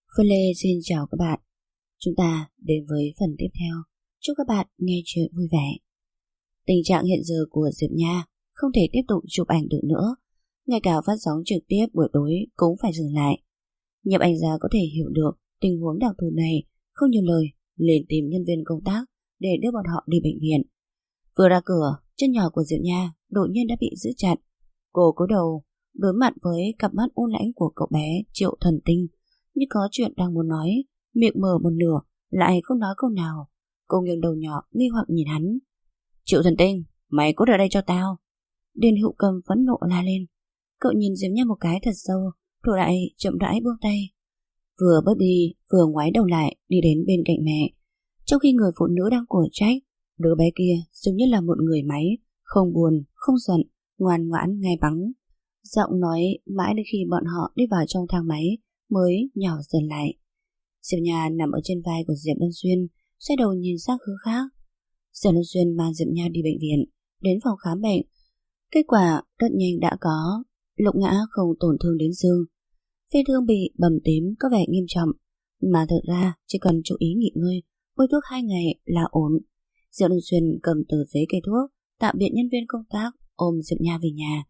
Phương Lê xin chào các bạn. Chúng ta đến với phần tiếp theo. Chúc các bạn nghe chuyện vui vẻ. Tình trạng hiện giờ của Diệp Nha không thể tiếp tục chụp ảnh được nữa. Ngay cả phát sóng trực tiếp buổi tối cũng phải dừng lại. Nhiếp ảnh gia có thể hiểu được tình huống đặc thù này, không nhiều lời liền tìm nhân viên công tác để đưa bọn họ đi bệnh viện. Vừa ra cửa, chân nhỏ của Diệp Nha đột nhiên đã bị giữ chặt. Cô cúi đầu đối mặt với cặp mắt u lãnh của cậu bé Triệu Thần Tinh, như có chuyện đang muốn nói, miệng mở một nửa lại không nói câu nào. Cô nghiêng đầu nhỏ nghi hoặc nhìn hắn. Triệu Thần Tinh, mày cút ở đây cho tao. Điền Hữu Cầm phẫn nộ la lên. Cậu nhìn Diệp Nha một cái thật sâu, rồi lại chậm rãi buông tay. Vừa bước đi vừa ngoái đầu lại đi đến bên cạnh mẹ. Trong khi người phụ nữ đang cổ trách, đứa bé kia giống như là một người máy, không buồn, không giận, ngoan ngoãn ngay bắn. Giọng nói mãi đến khi bọn họ đi vào trong thang máy mới nhỏ dần lại. Diệp Nha nằm ở trên vai của Diệp Lân Xuyên, xoay đầu nhìn sang hướng khác. Diệp Lân Xuyên mang Diệp Nha đi bệnh viện, đến phòng khám bệnh. Kết quả rất nhanh đã có, Lục Ngã không tổn thương đến xương. Vết thương bị bầm tím có vẻ nghiêm trọng, mà thực ra chỉ cần chú ý nghỉ ngơi, bôi thuốc 2 ngày là ổn. Diệp Lân Xuyên cầm tờ giấy cây thuốc, tạm biệt nhân viên công tác, ôm Diệp Nha về nhà.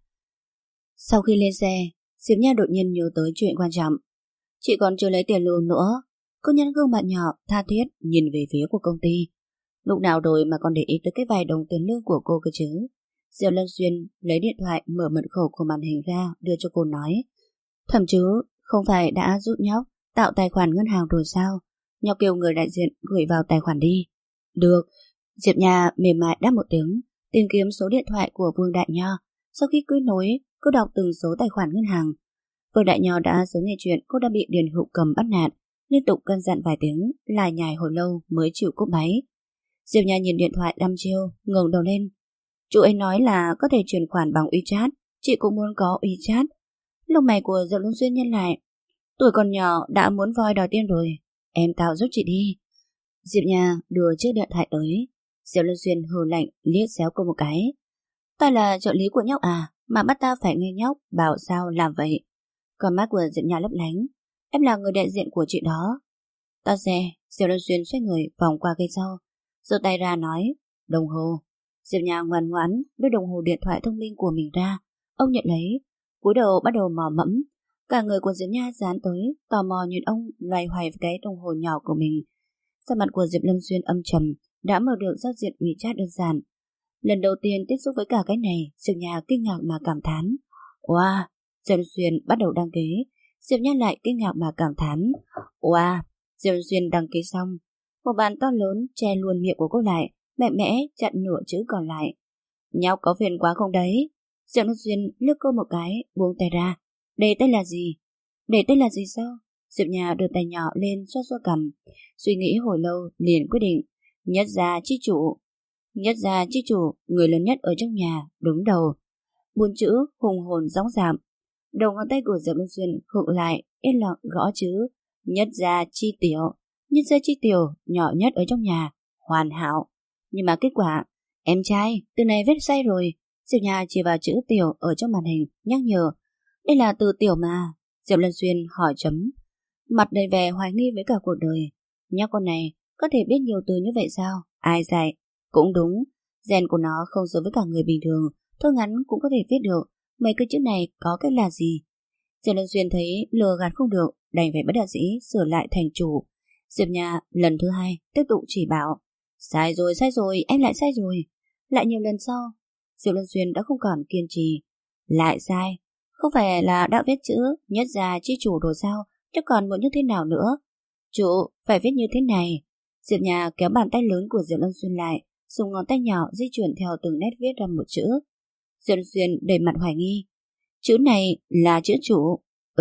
Sau khi lên xe, Diệp Nha đột nhiên nhớ tới chuyện quan trọng. Chị còn chưa lấy tiền lương nữa. Cô nhân gương mặt nhỏ tha thiết nhìn về phía của công ty. Lúc nào rồi mà còn để ý tới cái vài đồng tiền lương của cô cơ chứ? Diệp Lân Xuyên lấy điện thoại mở mật khẩu của màn hình ra đưa cho cô nói. Thậm chứ không phải đã giúp nhóc tạo tài khoản ngân hàng rồi sao? Nhóc kêu người đại diện gửi vào tài khoản đi. Được. Diệp Nha mềm mại đáp một tiếng, tìm kiếm số điện thoại của Vương Đại Nho. Sau khi kết nối, cô đọc từng số tài khoản ngân hàng. Vương Đại Nho đã sớm nghe chuyện cô đã bị Điền Hữu Cầm bắt nạt, liên tục căn dặn vài tiếng, lải nhải hồi lâu mới chịu cúp máy. Diệp Nha nhìn điện thoại đăm chiêu, ngẩng đầu lên. Chú ấy nói là có thể chuyển khoản bằng WeChat, chị cũng muốn có WeChat. Lông mày của Diệp Luân Xuyên nhân lại. Tuổi còn nhỏ đã muốn voi đòi tiền rồi, em tạo giúp chị đi. Diệp Nha đưa chiếc điện thoại tới. Diệp Luân Xuyên hừ lạnh liếc xéo cô một cái. Ta là trợ lý của nhóc à, mà bắt ta phải nghe nhóc bảo sao làm vậy? Con mắt của Diệp Nha lấp lánh. Em là người đại diện của chị đó. Ta xe. Diệp Luân Xuyên xoay người vòng qua cây sau, giơ tay ra nói. Đồng hồ. Diệp Nha ngoan ngoãn đưa đồng hồ điện thoại thông minh của mình ra. Ông nhận lấy, cúi đầu bắt đầu mò mẫm. Cả người của Diệp Nha dán tới, tò mò nhìn ông loay hoay với cái đồng hồ nhỏ của mình. Sắc mặt của Diệp Lâm Xuyên âm trầm, đã mở được giao diện WeChat đơn giản. Lần đầu tiên tiếp xúc với cả cái này, Diệp Nha kinh ngạc mà cảm thán. Wow. Diệp Xuyên bắt đầu đăng ký. Diệp Nha lại kinh ngạc mà cảm thán. Wow. Diệp Xuyên đăng ký xong, một bàn to lớn che luôn miệng của cô lại, mạnh mẽ chặn nửa chữ còn lại. Nhóc có phiền quá không đấy? Diệp Xuyên liếc cô một cái, buông tay ra. Để tên là gì? Để tên là gì sao? Diệp Nha đưa tay nhỏ lên xoa xoa cằm, suy nghĩ hồi lâu liền quyết định. Nhất gia chi chủ. Nhất gia chi chủ, người lớn nhất ở trong nhà, đứng đầu. 4 chữ hùng hồn dõng dạc. Đầu ngón tay của Diệp Luân Xuyên khựng lại, yên lặng gõ chữ. Nhất gia chi tiểu. Nhất gia chi tiểu, nhỏ nhất ở trong nhà, hoàn hảo. Nhưng mà kết quả, em trai, từ này viết sai rồi. Diệp Nha chỉ vào chữ tiểu ở trong màn hình, nhắc nhở. Đây là từ tiểu mà. Diệp Luân Xuyên hỏi chấm. Mặt đầy vẻ hoài nghi với cả cuộc đời. Nhóc con này có thể biết nhiều từ như vậy sao? Ai dạy? Cũng đúng, gen của nó không giống với cả người bình thường. Thơ ngắn cũng có thể viết được. Mấy cái chữ này có cách là gì? Diệp Lân Xuyên thấy lừa gạt không được, đành phải bất đắc dĩ sửa lại thành chủ. Diệp Nha lần thứ 2 tiếp tục chỉ bảo. Sai rồi, em lại sai rồi. Lại nhiều lần sau, Diệp Lân Xuyên đã không còn kiên trì. Lại sai. Không phải là đã viết chữ nhất gia chi chủ rồi sao? Chứ còn muốn như thế nào nữa? Chủ, phải viết như thế này. Diệp Nha kéo bàn tay lớn của Diệp Lân Xuyên lại, dùng ngón tay nhỏ di chuyển theo từng nét viết ra một chữ. Diệp Lân Xuyên đầy mặt hoài nghi. Chữ này là chữ chủ.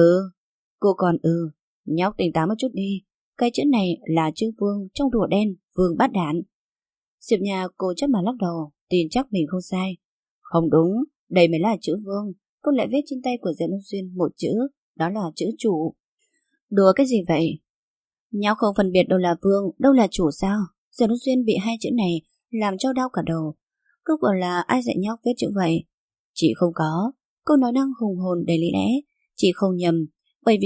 Cô còn nhóc tỉnh táo một chút đi. Cái chữ này là chữ vương trong rùa đen, vương bát đản. Diệp Nha cô chấp mà lắc đầu, tin chắc mình không sai. Không đúng, đây mới là chữ vương. Cô lại viết trên tay của Diệp Lân Xuyên một chữ, đó là chữ chủ. Đùa cái gì vậy? Nhóc không phân biệt đâu là vương, đâu là chủ sao? Diệp Lân Xuyên bị hai chữ này làm cho đau cả đầu. Cứ còn là ai dạy nhóc viết chữ vậy? Chị không có. Cô nói năng hùng hồn đầy lý lẽ. Chị không nhầm, bởi vì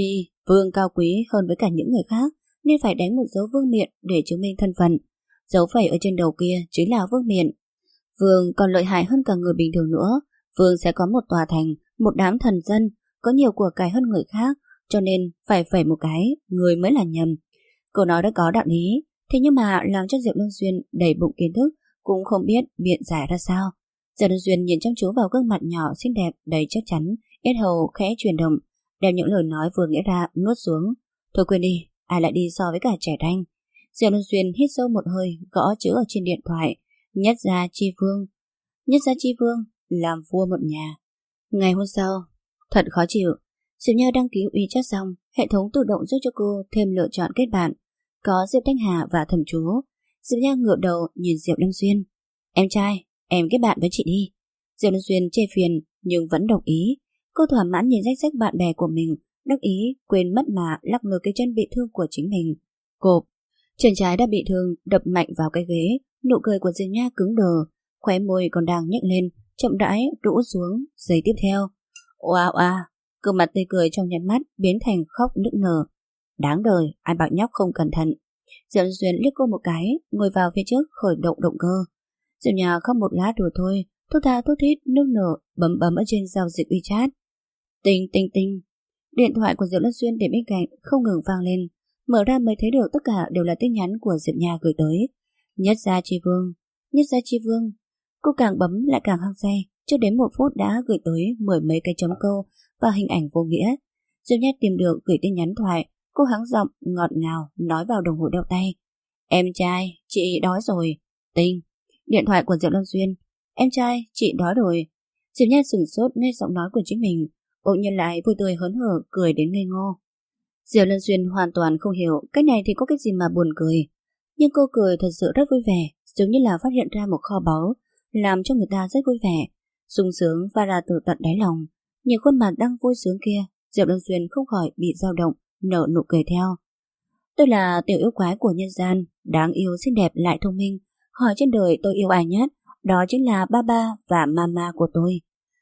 Vương cao quý hơn với cả những người khác, nên phải đánh một dấu vương miện để chứng minh thân phận. Dấu phẩy ở trên đầu kia chính là vương miện. Vương còn lợi hại hơn cả người bình thường nữa. Vương sẽ có một tòa thành, một đám thần dân, có nhiều của cải hơn người khác, cho nên phải phẩy một cái, người mới là nhầm. Câu nói đã có đạo lý, thế nhưng mà làm cho Diệp Lân Xuyên đầy bụng kiến thức, cũng không biết biện giải ra sao. Diệp Lân Xuyên nhìn chăm chú vào gương mặt nhỏ xinh đẹp đầy chắc chắn, yết hầu khẽ chuyển động, đem những lời nói vừa nghĩa ra nuốt xuống. Thôi quên đi, ai lại đi so với cả trẻ thanh. Diệp Lân Xuyên hít sâu một hơi, gõ chữ ở trên điện thoại. Nhất gia chi vương. Nhất gia chi vương, làm vua một nhà. Ngày hôm sau, thật khó chịu. Diệp Nha đăng ký WeChat xong, hệ thống tự động giúp cho cô thêm lựa chọn kết bạn. Có Diệp Thanh Hà và Thẩm Chú. Diệp Nha ngửa đầu nhìn Diệp Lâm Xuyên. Em trai, em kết bạn với chị đi. Diệp Lâm Xuyên chê phiền nhưng vẫn đồng ý. Cô thỏa mãn nhìn danh sách bạn bè của mình, đắc ý quên mất mà lắc lư cái chân bị thương của chính mình. Cộp, chân trái đã bị thương đập mạnh vào cái ghế. Nụ cười của Diệp Nha cứng đờ, khóe môi còn đang nhếch lên, chậm rãi rũ xuống. Giây tiếp theo, oa oa, gương mặt tươi cười trong nháy mắt biến thành khóc nức nở. Đáng đời, ai bảo nhóc không cẩn thận. Diệp Duyên liếc cô một cái, ngồi vào phía trước khởi động động cơ. Diệp Nhà khóc một lát rồi thôi, thút tha thút thít nước nở bấm bấm ở trên giao dịch WeChat. Tinh tinh tinh, điện thoại của Diệp Lân Xuyên để bên cạnh không ngừng vang lên, mở ra mới thấy được tất cả đều là tin nhắn của Diệp Nhà gửi tới. Nhất gia chi vương, nhất gia chi vương. Cô càng bấm lại càng hăng say, chưa đến 1 phút đã gửi tới 10 mấy cái chấm câu và hình ảnh vô nghĩa. Diệp Nhất tìm được gửi tin nhắn thoại, cô hắng giọng ngọt ngào nói vào đồng hồ đeo tay. Em trai, chị đói rồi. Tinh, điện thoại của Diệp Lâm Xuyên. Em trai, chị đói rồi. Diệp Nhất sửng sốt nghe giọng nói của chính mình, bỗng nhiên lại vui tươi hớn hở cười đến ngây ngô. Diệp Lâm Xuyên hoàn toàn không hiểu cái này thì có cái gì mà buồn cười, nhưng cô cười thật sự rất vui vẻ, giống như là phát hiện ra một kho báu, làm cho người ta rất vui vẻ, sung sướng và ra từ tận đáy lòng. Nhìn khuôn mặt đang vui sướng kia, Diệp Lâm Xuyên không khỏi bị dao động, nở nụ cười theo. Tôi là tiểu yêu quái của nhân gian, đáng yêu xinh đẹp lại thông minh, hỏi trên đời tôi yêu ai nhất, đó chính là ba và mama của tôi.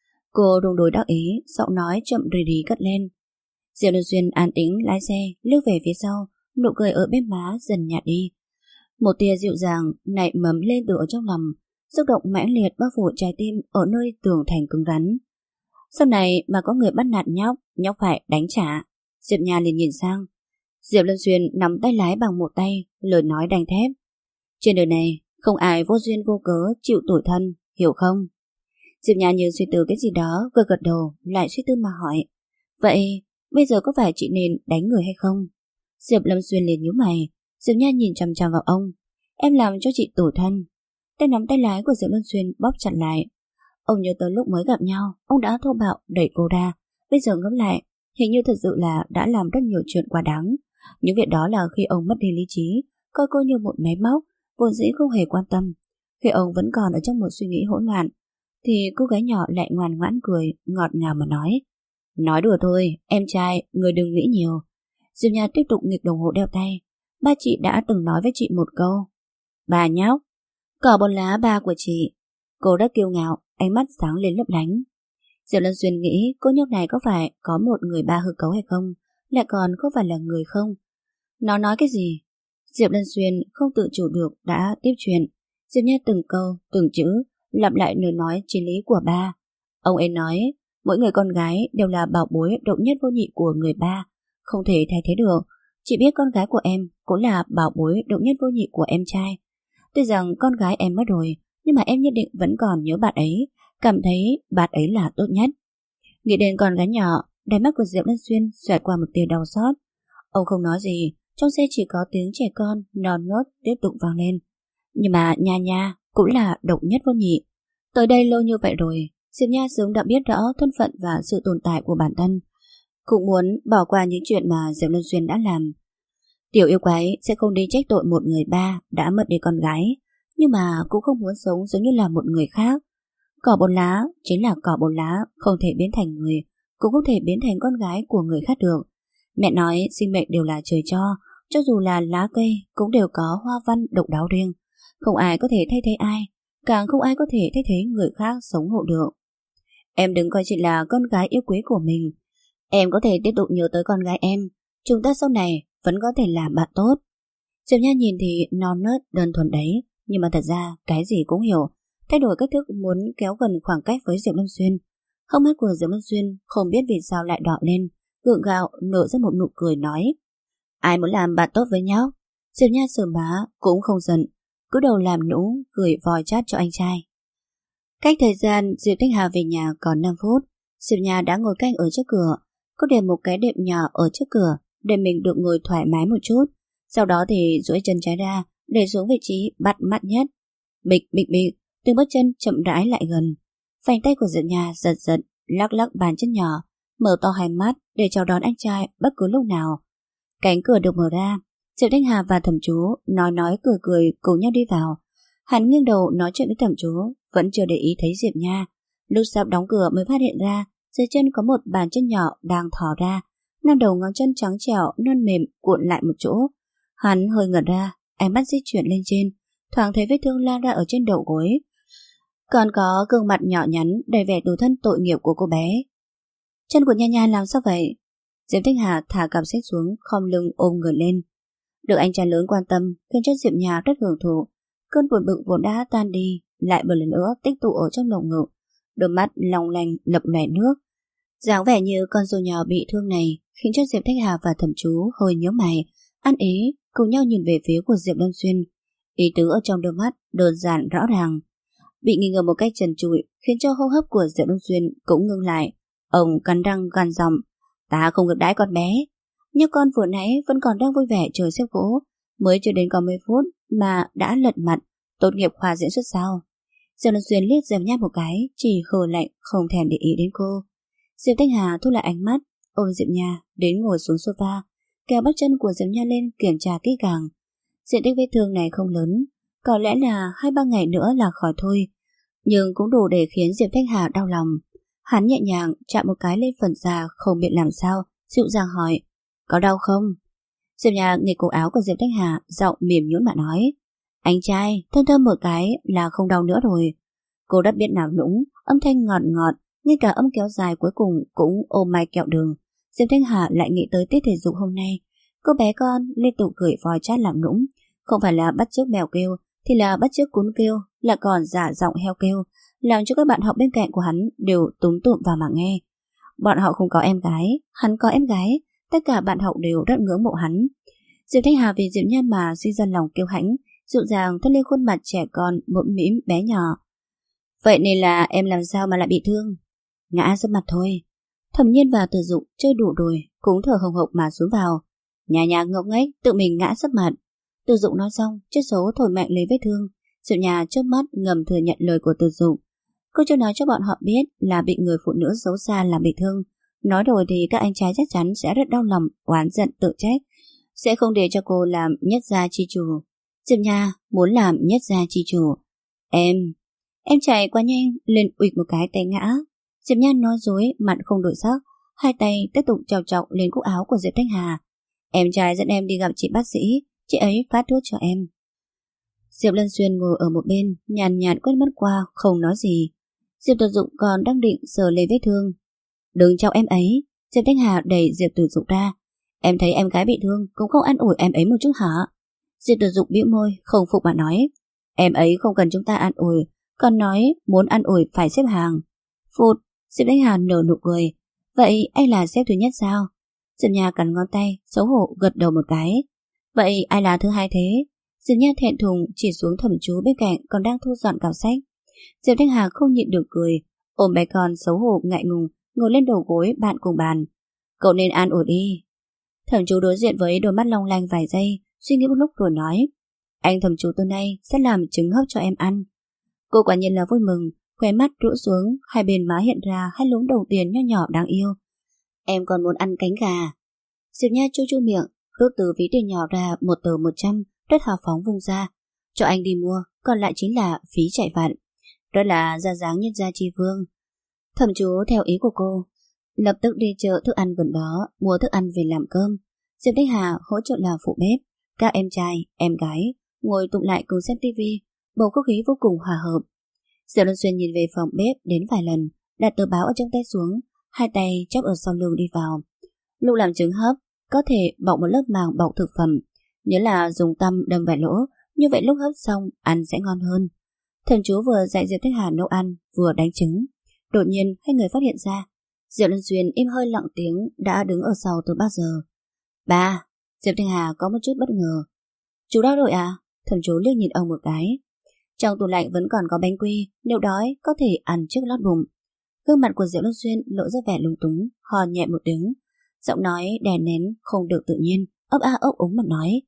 Cô đùng đồi đắc ý, giọng nói chậm rì rì cất lên. Diệp Lâm Xuyên an tĩnh lái xe lướt về phía sau, nụ cười ở bên má dần nhạt đi. Một tia dịu dàng nảy mầm lên từ ở trong lòng, xúc động mãnh liệt bao phủ trái tim ở nơi tường thành cứng rắn. Sau này mà có người bắt nạt nhóc, nhóc phải đánh trả. Diệp Nha liền nhìn sang. Diệp Lâm Xuyên nắm tay lái bằng một tay, lời nói đanh thép. Trên đời này không ai vô duyên vô cớ chịu tủi thân, hiểu không? Diệp Nha như suy tư cái gì đó, gật gật đầu, lại suy tư mà hỏi. Vậy bây giờ có phải chị nên đánh người hay không? Diệp Lâm Xuyên liền nhíu mày. Diệp Nha nhìn chằm chằm vào ông. Em làm cho chị tủi thân. Tay nắm tay lái của Diệp Lâm Xuyên bóp chặt lại. Ông nhớ tới lúc mới gặp nhau, ông đã thô bạo đẩy cô ra. Bây giờ ngẫm lại, hình như thật sự là đã làm rất nhiều chuyện quá đáng. Những việc đó là khi ông mất đi lý trí, coi cô như một máy móc, vốn dĩ không hề quan tâm. Khi ông vẫn còn ở trong một suy nghĩ hỗn loạn, thì cô gái nhỏ lại ngoan ngoãn cười, ngọt ngào mà nói. Nói đùa thôi, em trai, người đừng nghĩ nhiều. Diệp Nha tiếp tục nghịch đồng hồ đeo tay. Ba chị đã từng nói với chị một câu. Bà nhóc, cỏ bồn lá ba của chị. Cô rất kiêu ngạo, ánh mắt sáng lên lấp lánh. Diệp Lân Xuyên nghĩ cô nhóc này có phải có một người ba hư cấu hay không, lại còn không phải là người không. Nó nói cái gì? Diệp Lân Xuyên không tự chủ được đã tiếp chuyện. Diệp Nha từng câu, từng chữ lặp lại lời nói chí lý của ba. Ông ấy nói mỗi người con gái đều là bảo bối độc nhất vô nhị của người ba, không thể thay thế được. Chị biết con gái của em cũng là bảo bối độc nhất vô nhị của em trai. Tuy rằng con gái em mất rồi, nhưng mà em nhất định vẫn còn nhớ bạn ấy, cảm thấy bạn ấy là tốt nhất. Nghĩ đến con gái nhỏ, đáy mắt của Diệp Lân Xuyên xoẹt qua một tia đau xót. Ông không nói gì, trong xe chỉ có tiếng trẻ con non nớt tiếp tục vang lên. Nhưng mà nha nha cũng là độc nhất vô nhị. Tới đây lâu như vậy rồi, Diệp Nha sớm đã biết rõ thân phận và sự tồn tại của bản thân, cũng muốn bỏ qua những chuyện mà Diệp Lân Xuyên đã làm. Tiểu yêu quái sẽ không đi trách tội một người ba đã mất đi con gái, nhưng mà cũng không muốn sống giống như là một người khác. Cỏ bồn lá chính là cỏ bồn lá, không thể biến thành người, cũng không thể biến thành con gái của người khác được. Mẹ nói sinh mệnh đều là trời cho dù là lá cây cũng đều có hoa văn độc đáo riêng. Không ai có thể thay thế ai, càng không ai có thể thay thế người khác sống hộ được. Em đừng coi chị là con gái yêu quý của mình. Em có thể tiếp tục nhớ tới con gái em, chúng ta sau này vẫn có thể làm bạn tốt. Diệp Nha nhìn thì non nớt đơn thuần đấy, nhưng mà thật ra cái gì cũng hiểu, thay đổi cách thức muốn kéo gần khoảng cách với Diệp Lâm Xuyên. Hốc mắt của Diệp Lâm Xuyên không biết vì sao lại đỏ lên, gượng gạo nở ra một nụ cười nói: ai muốn làm bạn tốt với nhau? Diệp Nha sờ má cũng không giận, cứ đầu làm nũng gửi vòi chat cho anh trai. Cách thời gian Diệp Thanh Hà về nhà còn 5 phút, Diệp Nha đã ngồi canh ở trước cửa. Cô để một cái đệm nhỏ ở trước cửa để mình được ngồi thoải mái một chút. Sau đó thì duỗi chân trái ra để xuống vị trí bắt mắt nhất. Bịch bịch bịch, từng bước chân chậm rãi lại gần. Phanh tay của Diệp Nha giật giật lắc lắc bàn chân nhỏ, mở to hai mắt để chào đón anh trai bất cứ lúc nào. Cánh cửa được mở ra, Diệp Thanh Hà và Thẩm Chú nói cười cười cùng nhau đi vào. Hắn nghiêng đầu nói chuyện với Thẩm Chú, vẫn chưa để ý thấy Diệp Nha. Lúc sắp đóng cửa mới phát hiện ra dưới chân có một bàn chân nhỏ đang thò ra, năm đầu ngón chân trắng trẻo non mềm cuộn lại một chỗ. Hắn hơi ngẩn ra, ánh mắt di chuyển lên trên, thoáng thấy vết thương lan ra ở trên đầu gối, còn có gương mặt nhỏ nhắn đầy vẻ tủi thân tội nghiệp của cô bé. Chân của Nha Nha làm sao vậy? Diệp Thanh Hà thả cặp sách xuống, khom lưng ôm người lên. Được anh trai lớn quan tâm khiến cho Diệp Nha rất hưởng thụ. Cơn buồn bực vốn đã tan đi, lại một lần nữa tích tụ ở trong lồng ngực. Đôi mắt long lanh lập lòe nước. Dáng vẻ như con rùa nhỏ bị thương này khiến cho Diệp Thanh Hà và Thẩm Chú hơi nhíu mày, ăn ý cùng nhau nhìn về phía của Diệp Lâm Xuyên. Ý tứ ở trong đôi mắt đơn giản rõ ràng. Bị nghi ngờ một cách trần trụi khiến cho hô hấp của Diệp Lâm Xuyên cũng ngưng lại. Ông cắn răng gằn giọng: ta không ngược đãi con bé. Nhưng con vừa nãy vẫn còn đang vui vẻ chờ xếp gỗ, mới chưa đến có mấy phút mà đã lật mặt, tốt nghiệp khoa diễn xuất sao? Diệp Lâm Xuyên liếc Diệp Nha một cái, chỉ hừ lạnh không thèm để ý đến cô. Diệp Thanh Hà thu lại ánh mắt, ôm Diệp Nha đến ngồi xuống sofa, kéo bắp chân của Diệp Nha lên kiểm tra kỹ càng. Diện tích vết thương này không lớn, có lẽ là 2-3 ngày nữa là khỏi thôi, nhưng cũng đủ để khiến Diệp Thanh Hà đau lòng. Hắn nhẹ nhàng chạm một cái lên phần da không biết làm sao, dịu dàng hỏi: có đau không? Diệp Nha nghịch cổ áo của Diệp Thanh Hà, giọng mềm nhũn mà nói: anh trai, thơm thơm một cái là không đau nữa rồi. Cô đã biết nào nũng, âm thanh ngọt ngọt, ngay cả âm kéo dài cuối cùng cũng ôm mai kẹo đường. Diệp Thanh Hà lại nghĩ tới tiết thể dục hôm nay. Cô bé con liên tục gửi voi chat làm nũng, không phải là bắt chước mèo kêu thì là bắt chước cún kêu, lại còn giả giọng heo kêu, làm cho các bạn học bên cạnh của hắn đều túm tụm vào mà nghe. Bọn họ không có em gái, hắn có em gái, tất cả bạn học đều rất ngưỡng mộ hắn. Diệp Thanh Hà vì Diệp Nha mà suy ra lòng kiêu hãnh, dịu dàng thốt lên khuôn mặt trẻ con mũm mĩm bé nhỏ: vậy nên là em làm sao mà lại bị thương? Ngã sấp mặt thôi. Thẩm Nhiên và Từ Dụng chơi đủ rồi cũng thở hồng hộc mà xuống vào. Nhà nhà ngốc nghếch tự mình ngã sấp mặt. Từ Dụng nói xong chết xấu thổi mạnh lấy vết thương. Diệp Nha trước mắt ngầm thừa nhận lời của Từ Dụng. Cô chưa nói cho bọn họ biết là bị người phụ nữ xấu xa làm bị thương. Nói rồi thì các anh trai chắc chắn sẽ rất đau lòng, oán giận tự trách, sẽ không để cho cô làm nhất gia chi chủ. Diệp Nha muốn làm nhất gia chi chủ. Em chạy quá nhanh lên ụịch một cái té ngã. Diệp Nha nói dối mặt không đổi sắc, hai tay tiếp tục chọc chọc lên cúc áo của Diệp Thanh Hà. Em trai dẫn em đi gặp chị bác sĩ, chị ấy phát thuốc cho em. Diệp Lân Xuyên ngồi ở một bên, nhàn nhạt quét mắt qua, không nói gì. Diệp Tử Dụng còn đang định sờ lên vết thương. Đừng chọc em ấy. Diệp Thanh Hà đẩy Diệp Tử Dụng ra. Em thấy em gái bị thương cũng không an ủi em ấy một chút hả? Diệp Tử Dụng bĩu môi không phục mà nói: em ấy không cần chúng ta an ủi, còn nói muốn an ủi phải xếp hàng. Phụt. Diệp Thanh Hà nở nụ cười. Vậy anh là xếp thứ nhất sao? Diệp Nha cắn ngón tay, xấu hổ gật đầu một cái. Vậy ai là thứ hai thế? Diệp Nha thẹn thùng chỉ xuống Thẩm Chú bên cạnh còn đang thu dọn cặp sách. Diệp Thanh Hà không nhịn được cười, ôm bé con xấu hổ ngại ngùng ngồi lên đầu gối bạn cùng bàn. Cậu nên an ủi đi. Thẩm Chú đối diện với đôi mắt long lanh vài giây, suy nghĩ một lúc rồi nói: anh Thẩm Chú tối nay sẽ làm trứng hấp cho em ăn. Cô quả nhiên là vui mừng, khóe mắt rũ xuống, hai bên má hiện ra hai lúm đầu tiền nho nhỏ đáng yêu. Em còn muốn ăn cánh gà. Diệp Nha chu chu miệng, rút từ ví tiền nhỏ ra một tờ 100, rất hào phóng vung ra. Cho anh đi mua, còn lại chính là phí chạy vặt. Đó là ra dáng nhân gia tri vương. Thẩm Chú theo ý của cô, lập tức đi chợ thức ăn gần đó, mua thức ăn về làm cơm. Diệp Thanh Hà hỗ trợ làm phụ bếp. Các em trai, em gái ngồi tụng lại cùng xem tivi, bầu không khí vô cùng hòa hợp. Diệp Luân Xuyên nhìn về phòng bếp đến vài lần, đặt tờ báo ở trong tay xuống, hai tay chắp ở sau lưng đi vào. Lúc làm trứng hấp, có thể bọc một lớp màng bọc thực phẩm, nhớ là dùng tăm đâm vài lỗ, như vậy lúc hấp xong ăn sẽ ngon hơn. Thẩm chú vừa dạy Diệp Thanh Hà nấu ăn vừa đánh trứng. Đột nhiên hai người phát hiện ra Diệp Lân Xuyên im hơi lặng tiếng đã đứng ở sau từ bao giờ. Ba, Diệp Thanh Hà có một chút bất ngờ. Chú đói rồi à? Thẩm chú liếc nhìn ông một cái. Trong tủ lạnh vẫn còn có bánh quy, nếu đói có thể ăn trước lót bụng. Gương mặt của Diệp Lân Xuyên lộ ra vẻ lúng túng, hò nhẹ một tiếng. Giọng nói đè nén không được tự nhiên, ấp a ấp úng mà nói.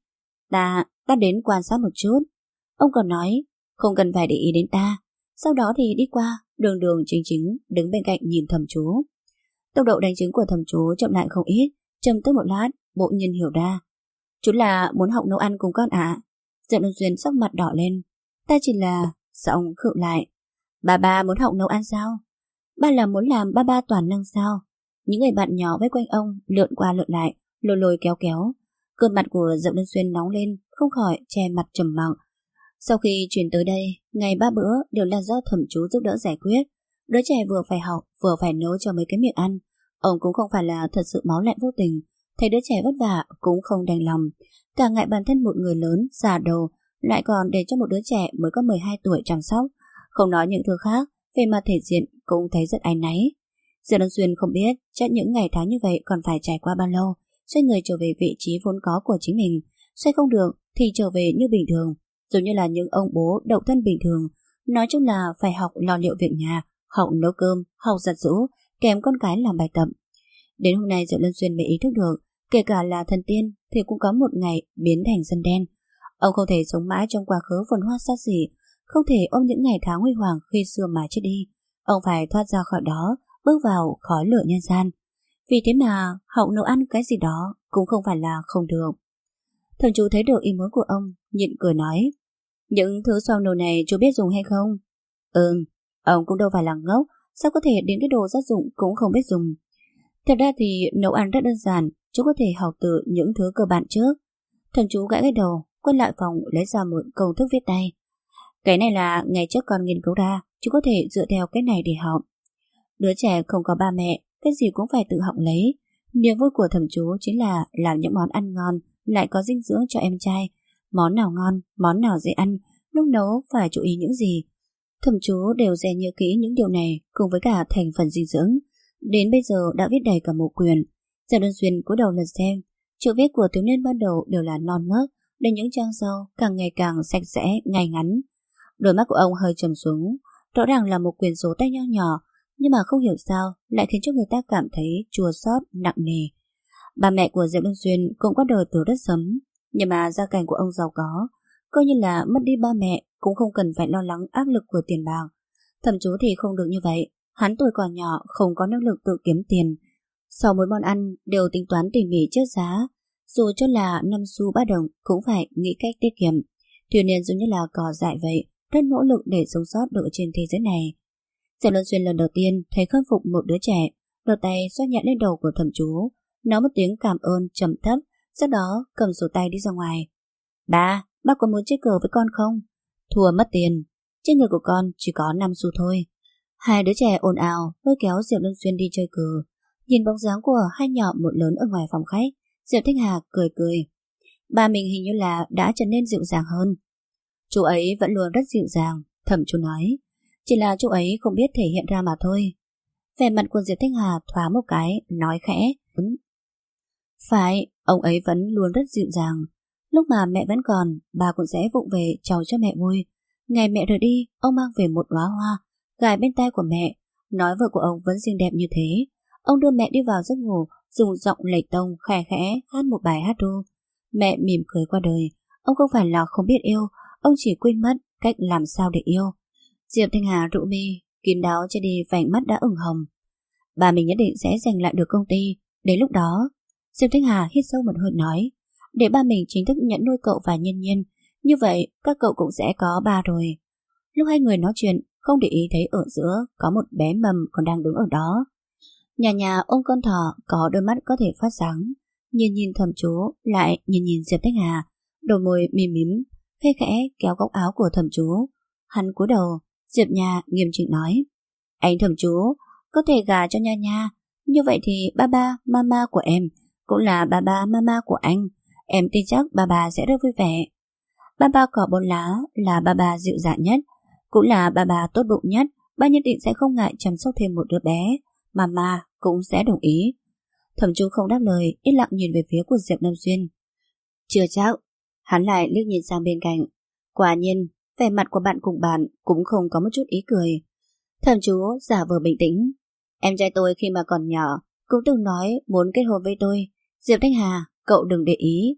Ta đến quan sát một chút. Ông còn nói, không cần phải để ý đến ta. Sau đó thì đi qua, đường đường chính chính, đứng bên cạnh nhìn Thẩm chú. Tốc độ đánh trứng của Thẩm chú chậm lại không ít, trầm tư một lát, bộ nhiên hiểu ra. Chú là muốn học nấu ăn cùng con ạ? Diệp Lân Xuyên sắc mặt đỏ lên. Ta chỉ là... Giọng khựng lại. Ba muốn học nấu ăn sao? Ba là muốn làm ba toàn năng sao? Những người bạn nhỏ vây quanh ông lượn qua lượn lại, lôi lôi kéo kéo. Cơn mặt của Diệp Lân Xuyên nóng lên, không khỏi che mặt trầm mặc. Sau khi chuyển tới đây, ngày 3 bữa đều là do Thẩm chú giúp đỡ giải quyết. Đứa trẻ vừa phải học, vừa phải nấu cho mấy cái miệng ăn. Ông cũng không phải là thật sự máu lạnh vô tình, thấy đứa trẻ vất vả cũng không đành lòng. Càng ngại bản thân một người lớn, già đầu, lại còn để cho một đứa trẻ mới có 12 tuổi chăm sóc. Không nói những thứ khác, về mặt thể diện cũng thấy rất áy náy. Diệp Lân Xuyên không biết chắc những ngày tháng như vậy còn phải trải qua bao lâu. Xoay người trở về vị trí vốn có của chính mình. Xoay không được thì trở về như bình thường, giống như là những ông bố đậu thân bình thường. Nói chung là phải học lo liệu việc nhà, học nấu cơm, học giặt giũ, kèm con cái làm bài tập. Đến hôm nay Diệp Lân Xuyên mới ý thức được, kể cả là thần tiên thì cũng có một ngày biến thành dân đen. Ông không thể sống mãi trong quá khứ phồn hoa xa xỉ, không thể ôm những ngày tháng huy hoàng khi xưa mà chết đi. Ông phải thoát ra khỏi đó, bước vào khói lửa nhân gian. Vì thế mà học nấu ăn cái gì đó cũng không phải là không được. Thẩm chú thấy được ý muốn của ông, nhịn cười nói. Những thứ xoong nồi này chú biết dùng hay không? Ông cũng đâu phải là ngốc, sao có thể đến cái đồ gia dụng cũng không biết dùng. Thật ra thì nấu ăn rất đơn giản, chú có thể học từ những thứ cơ bản trước. Thẩm chú gãi cái đầu, quay lại phòng lấy ra một công thức viết tay. Cái này là ngày trước con nghiên cứu ra, chú có thể dựa theo cái này để học. Đứa trẻ không có ba mẹ, cái gì cũng phải tự học lấy. Niềm vui của Thẩm chú chính là làm những món ăn ngon, lại có dinh dưỡng cho em trai. Món nào ngon, món nào dễ ăn, lúc nấu phải chú ý những gì. Thẩm chú đều dè nhớ kỹ những điều này cùng với cả thành phần dinh dưỡng. Đến bây giờ đã viết đầy cả một quyển. Diệp Lân Xuyên cúi đầu lật xem. Chữ viết của thiếu niên ban đầu đều là non nớt, đến những trang sau càng ngày càng sạch sẽ, ngay ngắn. Đôi mắt của ông hơi trầm xuống. Rõ ràng là một quyển sổ tay nho nhỏ, nhưng mà không hiểu sao lại khiến cho người ta cảm thấy chua xót nặng nề. Ba mẹ của Diệp Lân Xuyên cũng có đời từ đất sấm, nhưng mà gia cảnh của ông giàu có, coi như là mất đi ba mẹ cũng không cần phải lo lắng áp lực của tiền bạc. Thẩm chú thì không được như vậy, hắn tuổi còn nhỏ không có năng lực tự kiếm tiền. Sau mỗi món ăn đều tính toán tỉ mỉ trước giá, dù cho là 5 xu 3 đồng cũng phải nghĩ cách tiết kiệm. Thiếu niên giống như là cỏ dại vậy, rất nỗ lực để sống sót được trên thế giới này. Diệp Lân Xuyên lần đầu tiên thấy khâm phục một đứa trẻ, đột tay xoa nhẹ lên đầu của Thẩm chú, nói một tiếng cảm ơn trầm thấp, sau đó cầm sổ tay đi ra ngoài. Ba có muốn chơi cờ với con không? Thua mất tiền, trên người của con chỉ có 5 xu thôi. Hai đứa trẻ ồn ào lôi kéo Diệp Lân Xuyên đi chơi cờ. Nhìn bóng dáng của hai nhỏ một lớn ở ngoài phòng khách, Diệp Thanh Hà cười cười. Ba mình hình như là đã trở nên dịu dàng hơn. Chú ấy vẫn luôn rất dịu dàng, Thẩm chú nói. Chỉ là chú ấy không biết thể hiện ra mà thôi. Vẻ mặt của Diệp Thanh Hà thoáng một cái, nói khẽ. Phải, ông ấy vẫn luôn rất dịu dàng. Lúc mà mẹ vẫn còn, bà cũng sẽ vụng về chầu cho mẹ vui. Ngày mẹ rời đi, ông mang về một đóa hoa, gài bên tai của mẹ, nói vợ của ông vẫn xinh đẹp như thế. Ông đưa mẹ đi vào giấc ngủ, dùng giọng lầy tông khẽ khẽ hát một bài hát ru. Mẹ mỉm cười qua đời. Ông không phải là không biết yêu, ông chỉ quên mất cách làm sao để yêu. Diệp Thanh Hà rũ mi, kín đáo che đi vành mắt đã ửng hồng. Bà mình nhất định sẽ giành lại được công ty. Đến lúc đó, Diệp Thanh Hà hít sâu một hơi nói, để ba mình chính thức nhận nuôi cậu và Nhiên Nhiên. Như vậy các cậu cũng sẽ có ba rồi. Lúc hai người nói chuyện, không để ý thấy ở giữa có một bé mầm còn đang đứng ở đó. Nhà ôm con thỏ có đôi mắt có thể phát sáng. Nhìn Thẩm chú, lại nhìn Diệp Thanh Hà, đôi môi mím mím, khẽ khẽ kéo góc áo của Thẩm chú. Hắn cúi đầu, Diệp Nha nghiêm chỉnh nói, anh Thẩm chú có thể gả cho Nha Nha, như vậy thì ba mama của em cũng là ba ba mama của anh. Em tin chắc ba ba sẽ rất vui vẻ. Ba ba cỏ bốn lá là ba ba dịu dàng nhất, cũng là ba ba tốt bụng nhất. Ba nhất định sẽ không ngại chăm sóc thêm một đứa bé. Mama cũng sẽ đồng ý. Thẩm Chú không đáp lời, yên lặng nhìn về phía của Diệp Lâm Xuyên. Chưa chắc. Hắn lại liếc nhìn sang bên cạnh. Quả nhiên, vẻ mặt của bạn cùng bạn cũng không có một chút ý cười. Thẩm Chú giả vờ bình tĩnh. Em trai tôi khi mà còn nhỏ cũng từng nói muốn kết hôn với tôi. Diệp Thanh Hà, cậu đừng để ý.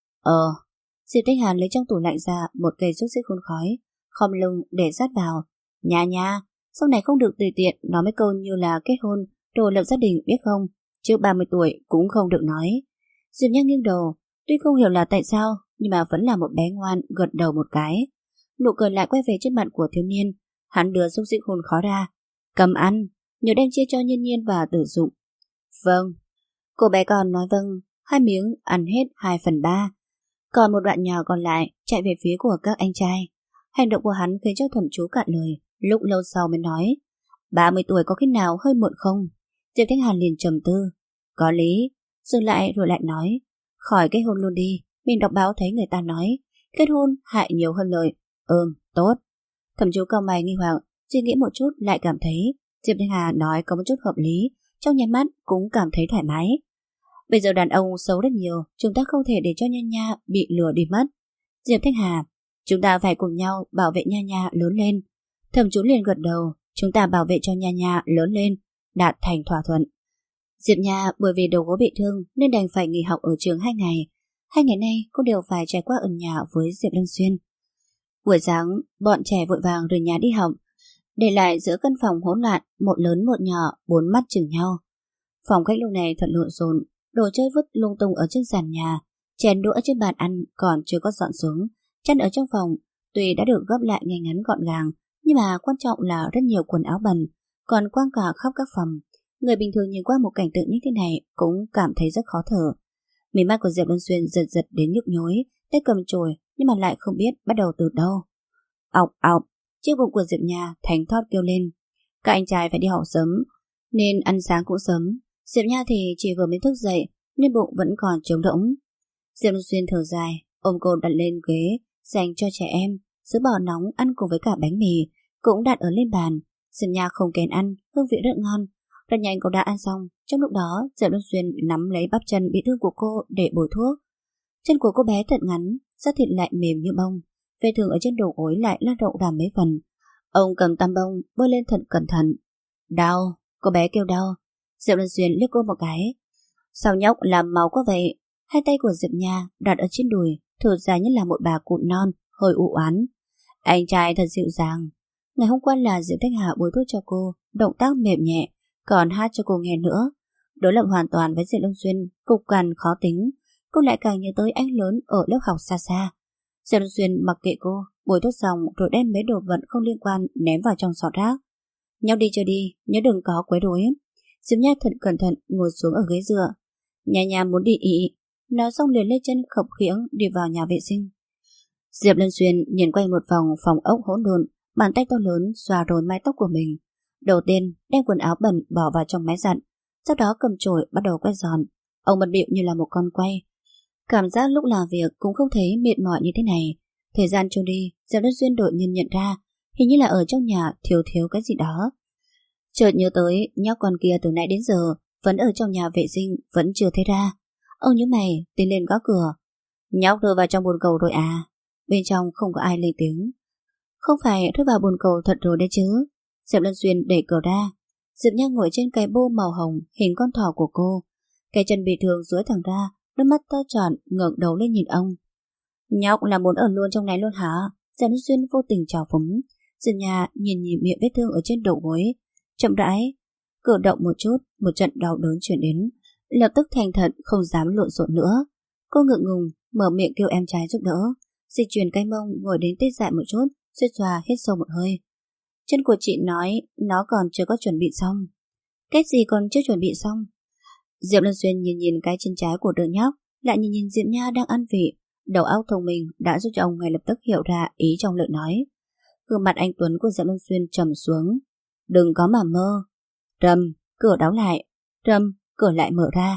Diệp Thanh Hà lấy trong tủ lạnh ra một cây xúc xích hun khói, khom lưng để sát vào. Nha, sau này không được tùy tiện nói mấy câu như là kết hôn rồi lập gia đình biết không? Trước 30 tuổi cũng không được nói. Diệp Nha nghiêng đầu, tuy không hiểu là tại sao nhưng mà vẫn là một bé ngoan, gật đầu một cái. Nụ cười lại quay về trên mặt của thiếu niên. Hắn đưa xúc xích hun khói ra. Cầm ăn, nhớ đem chia cho Nhiên Nhiên và Tử Dụng. Vâng. Cô bé còn nói vâng, 2 miếng ăn hết 2/3. Còn một đoạn nhỏ còn lại chạy về phía của các anh trai. Hành động của hắn khiến cho Thẩm Chú cạn lời. Lúc lâu sau mới nói, 30 tuổi có khi nào hơi muộn không? Diệp Thanh Hàn liền trầm tư. Có lý. Dừng lại rồi lại nói, khỏi kết hôn luôn đi. Mình đọc báo thấy người ta nói kết hôn hại nhiều hơn lợi. Tốt. Thẩm Chú cau mày nghi hoặc, suy nghĩ một chút lại cảm thấy Diệp Thanh Hà nói có một chút hợp lý. Trong nháy mắt cũng cảm thấy thoải mái. Bây giờ đàn ông xấu rất nhiều, chúng ta không thể để cho Nha Nha bị lừa đi mất. Diệp Thanh Hà, chúng ta phải cùng nhau bảo vệ Nha Nha lớn lên. Thẩm Chú liền gật đầu, chúng ta bảo vệ cho Nha Nha lớn lên, đạt thành thỏa thuận. Diệp Nha bởi vì đầu gối bị thương nên đành phải nghỉ học ở trường 2 ngày. 2 ngày nay cô đều phải trải qua ở nhà với Diệp Lân Xuyên. Buổi sáng, bọn trẻ vội vàng rời nhà đi học, để lại giữa căn phòng hỗn loạn, một lớn một nhỏ, 4 mắt chừng nhau. Phòng khách lúc này thật lộn xộn, đồ chơi vứt lung tung ở trên sàn nhà, chén đũa trên bàn ăn còn chưa có dọn xuống, chăn ở trong phòng tuy đã được gấp lại ngay ngắn gọn gàng, nhưng mà quan trọng là rất nhiều quần áo bẩn, còn quang cả khắp các phòng. Người bình thường nhìn qua một cảnh tượng như thế này cũng cảm thấy rất khó thở. Mí mắt của Diệp Luân Xuyên giật giật đến nhức nhối, tay cầm chổi nhưng mà lại không biết bắt đầu từ đâu. Ọc ọc, chiếc bụng của Diệp Nha thánh thót kêu lên. Các anh trai phải đi học sớm nên ăn sáng cũng sớm. Diệp Nha thì chỉ vừa mới thức dậy nên bụng vẫn còn trống rỗng. Diệp Luân Xuyên thở dài, ôm cô đặt lên ghế dành cho trẻ em, sữa bò nóng ăn cùng với cả bánh mì cũng đặt ở lên bàn. Diệp Nha không kén ăn, hương vị rất ngon. Rất nhanh cô đã ăn xong. Trong lúc đó Diệp Luân Xuyên nắm lấy bắp chân bị thương của cô để bôi thuốc. Chân của cô bé thật ngắn, da thịt lại mềm như bông, vết thương ở trên đầu gối lại lan rộng ra mấy phần. Ông cầm tăm bông bôi lên thật cẩn thận. Đau, cô bé kêu đau. Diệp Luân Xuyên liếc cô một cái. Sao nhóc làm máu quá vậy? Hai tay của Diệp Nha đặt ở trên đùi, thở dài như là một bà cụ non, hơi u oán. Anh trai thật dịu dàng. Ngày hôm qua là Diệp Thanh Hà bôi thuốc cho cô, động tác mềm nhẹ, còn hát cho cô nghe nữa. Đối lập hoàn toàn với Diệp Long Xuyên, cục cằn khó tính. Cô lại càng nhớ tới anh lớn ở lớp học xa xa. Diệp Long Xuyên mặc kệ cô, bôi thuốc xong rồi đem mấy đồ vật không liên quan ném vào trong sọt rác. Nhau đi chơi đi, nhớ đừng có quấy rối. Diệp Nha thật cẩn thận ngồi xuống ở ghế dựa. Nhà muốn đi ị. Nói xong liền lên chân khập khiễng đi vào nhà vệ sinh. Diệp Lân Xuyên nhìn quanh một vòng phòng ốc hỗn độn, bàn tay to lớn xoa rồi mái tóc của mình. Đầu tiên đem quần áo bẩn bỏ vào trong máy giặt, sau đó cầm chổi bắt đầu quét dọn. Ông bận bịu như là một con quay. Cảm giác lúc làm việc cũng không thấy mệt mỏi như thế này. Thời gian trôi đi, Diệp Lân Xuyên đột nhiên nhận ra hình như là ở trong nhà thiếu cái gì đó. Chợt nhớ tới nhóc con kia từ nãy đến giờ vẫn ở trong nhà vệ sinh, vẫn chưa thấy ra. Ông nhớ mày tiến lên gõ cửa. Nhóc rơi vào trong bồn cầu rồi à? Bên trong không có ai lên tiếng. Không phải rơi vào bồn cầu thật rồi đấy chứ? Diệp Lân Xuyên đẩy cửa ra. Diệp Nha ngồi trên cái bô màu hồng hình con thỏ của cô. Cái chân bị thương duỗi thẳng ra, đôi mắt to tròn ngẩng đầu lên nhìn ông. Nhóc là muốn ở luôn trong này luôn hả? Diệp Lân Xuyên vô tình trào phúng. Diệp Nha nhìn miệng vết thương ở trên đầu gối, chậm rãi cử động một chút, một trận đau đớn chuyển đến. Lập tức thành thật không dám lộn xộn nữa. Cô ngượng ngùng mở miệng kêu em trai giúp đỡ. Dịch chuyển cái mông ngồi đến tê dại một chút, suýt xoa hít sâu một hơi. Chân của chị nói nó còn chưa có chuẩn bị xong. Cái gì còn chưa chuẩn bị xong? Diệp Lân Xuyên nhìn cái chân trái của đứa nhóc, lại nhìn Diệp Nha đang ăn vị. Đầu óc thông minh đã giúp cho ông ngay lập tức hiểu ra ý trong lời nói. Gương mặt anh tuấn của Diệp Lân Xuyên trầm xuống. Đừng có mà mơ. Trầm, cửa đóng lại. Trầm, cửa lại mở ra.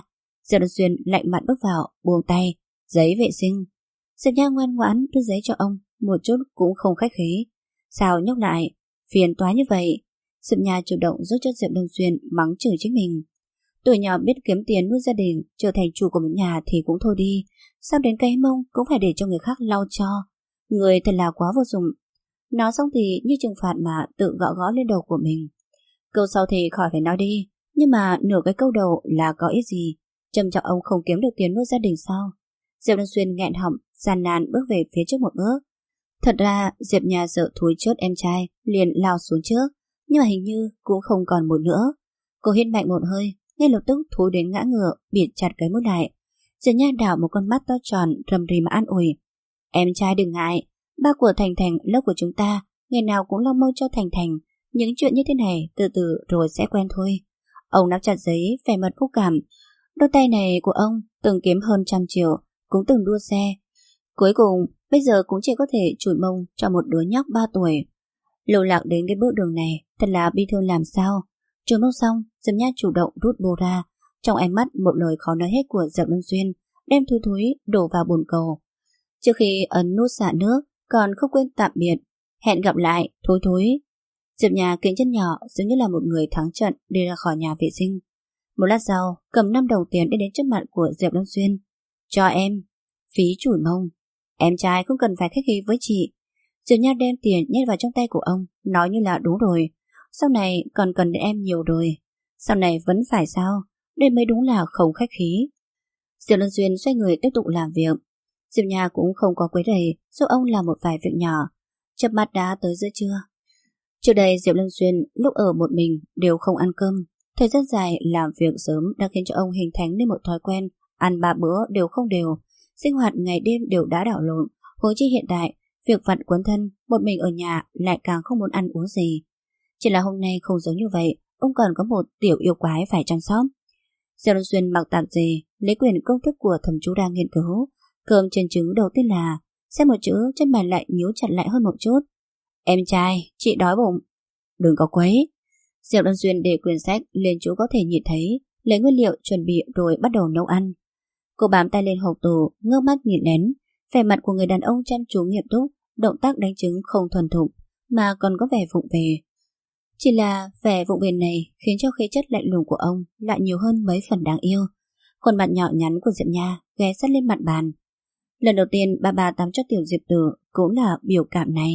Diệp Đông Xuyên lạnh mặt bước vào, buông tay. Giấy vệ sinh. Diệp Nha ngoan ngoãn đưa giấy cho ông, một chút cũng không khách khí. Sao nhóc lại, phiền toái như vậy? Diệp Nha chủ động giúp cho Diệp Đông Xuyên mắng chửi chính mình. Tuổi nhỏ biết kiếm tiền nuôi gia đình, trở thành chủ của một nhà thì cũng thôi đi, sao đến cái mông cũng phải để cho người khác lau cho. Người thật là quá vô dụng. Nói xong thì như trừng phạt mà tự gõ gõ lên đầu của mình. Câu sau thì khỏi phải nói đi, nhưng mà nửa cái câu đầu là có ý gì? Trầm trọng ông không kiếm được tiền nuôi gia đình sao? Diệp Đông Xuyên nghẹn họng, gian nan bước về phía trước một bước. Thật ra Diệp Nhà sợ thúi chốt em trai, liền lao xuống trước, nhưng mà hình như cũng không còn một nữa. Cô hít mạnh một hơi, ngay lập tức thúi đến ngã ngửa, bịt chặt cái mũi lại. Diệp Nha đảo một con mắt to tròn, rầm rì mà an ủi. Em trai đừng ngại, ba của Thành Thành, lớp của chúng ta, ngày nào cũng lo mâu cho Thành Thành. Những chuyện như thế này từ từ rồi sẽ quen thôi. Ông nắm chặt giấy, vẻ mặt phúc cảm. Đôi tay này của ông từng kiếm hơn 100 triệu, cũng từng đua xe. Cuối cùng, bây giờ cũng chỉ có thể chùi mông cho một đứa nhóc 3 tuổi. Lưu lạc đến cái bước đường này, thật là bi thương làm sao. Chùi mông xong, Diệp Nha chủ động rút bô ra. Trong ánh mắt một lời khó nói hết của Diệp Đông Xuyên, đem thui thúi đổ vào bồn cầu. Trước khi ấn nút xả nước, còn không quên tạm biệt. Hẹn gặp lại, thối thối. Diệp Nhà kính chân nhỏ giống như là một người thắng trận đi ra khỏi nhà vệ sinh. Một lát sau, cầm 5 đồng tiền đi đến trước mặt của Diệp Đông Xuyên. Cho em. Phí chủi mông. Em trai không cần phải khách khí với chị. Diệp Nha đem tiền nhét vào trong tay của ông, nói như là đúng rồi. Sau này còn cần đến em nhiều rồi. Sau này vẫn phải sao? Đây mới đúng là không khách khí. Diệp Đông Xuyên xoay người tiếp tục làm việc. Diệp Nha cũng không có quấy rầy, giúp ông làm một vài việc nhỏ. Chập mắt đã tới giữa trưa. Trước đây Diệp Lâm Xuyên lúc ở một mình đều không ăn cơm. Thời gian dài làm việc sớm đã khiến cho ông hình thành nên một thói quen ăn 3 bữa đều không đều, sinh hoạt ngày đêm đều đã đảo lộn. Huống chi hiện tại, việc vặt quấn thân, một mình ở nhà lại càng không muốn ăn uống gì. Chỉ là hôm nay không giống như vậy, ông còn có một tiểu yêu quái phải chăm sóc. Diệp Lâm Xuyên mặc tạp dề, lấy quyền công thức của thẩm chú đang nghiên cứu. Cơm trên trứng đầu tiên là, xem một chữ chân mày lại nhíu chặt lại hơn một chút. Em trai, chị đói bụng. Đừng có quấy. Diệp Đông Xuyên để quyển sách lên chỗ có thể nhìn thấy, lấy nguyên liệu chuẩn bị rồi bắt đầu nấu ăn. Cô bám tay lên hộp tủ, ngước mắt nhìn nén. Vẻ mặt của người đàn ông chăm chú nghiêm túc, động tác đánh trứng không thuần thục, mà còn có vẻ vụng về. Chỉ là vẻ vụng về này khiến cho khí chất lạnh lùng của ông lại nhiều hơn mấy phần đáng yêu. Khuôn mặt nhỏ nhắn của Diệp Nha ghé sát lên mặt bàn. Lần đầu tiên bà tắm cho tiểu Diệp Tử cũng là biểu cảm này.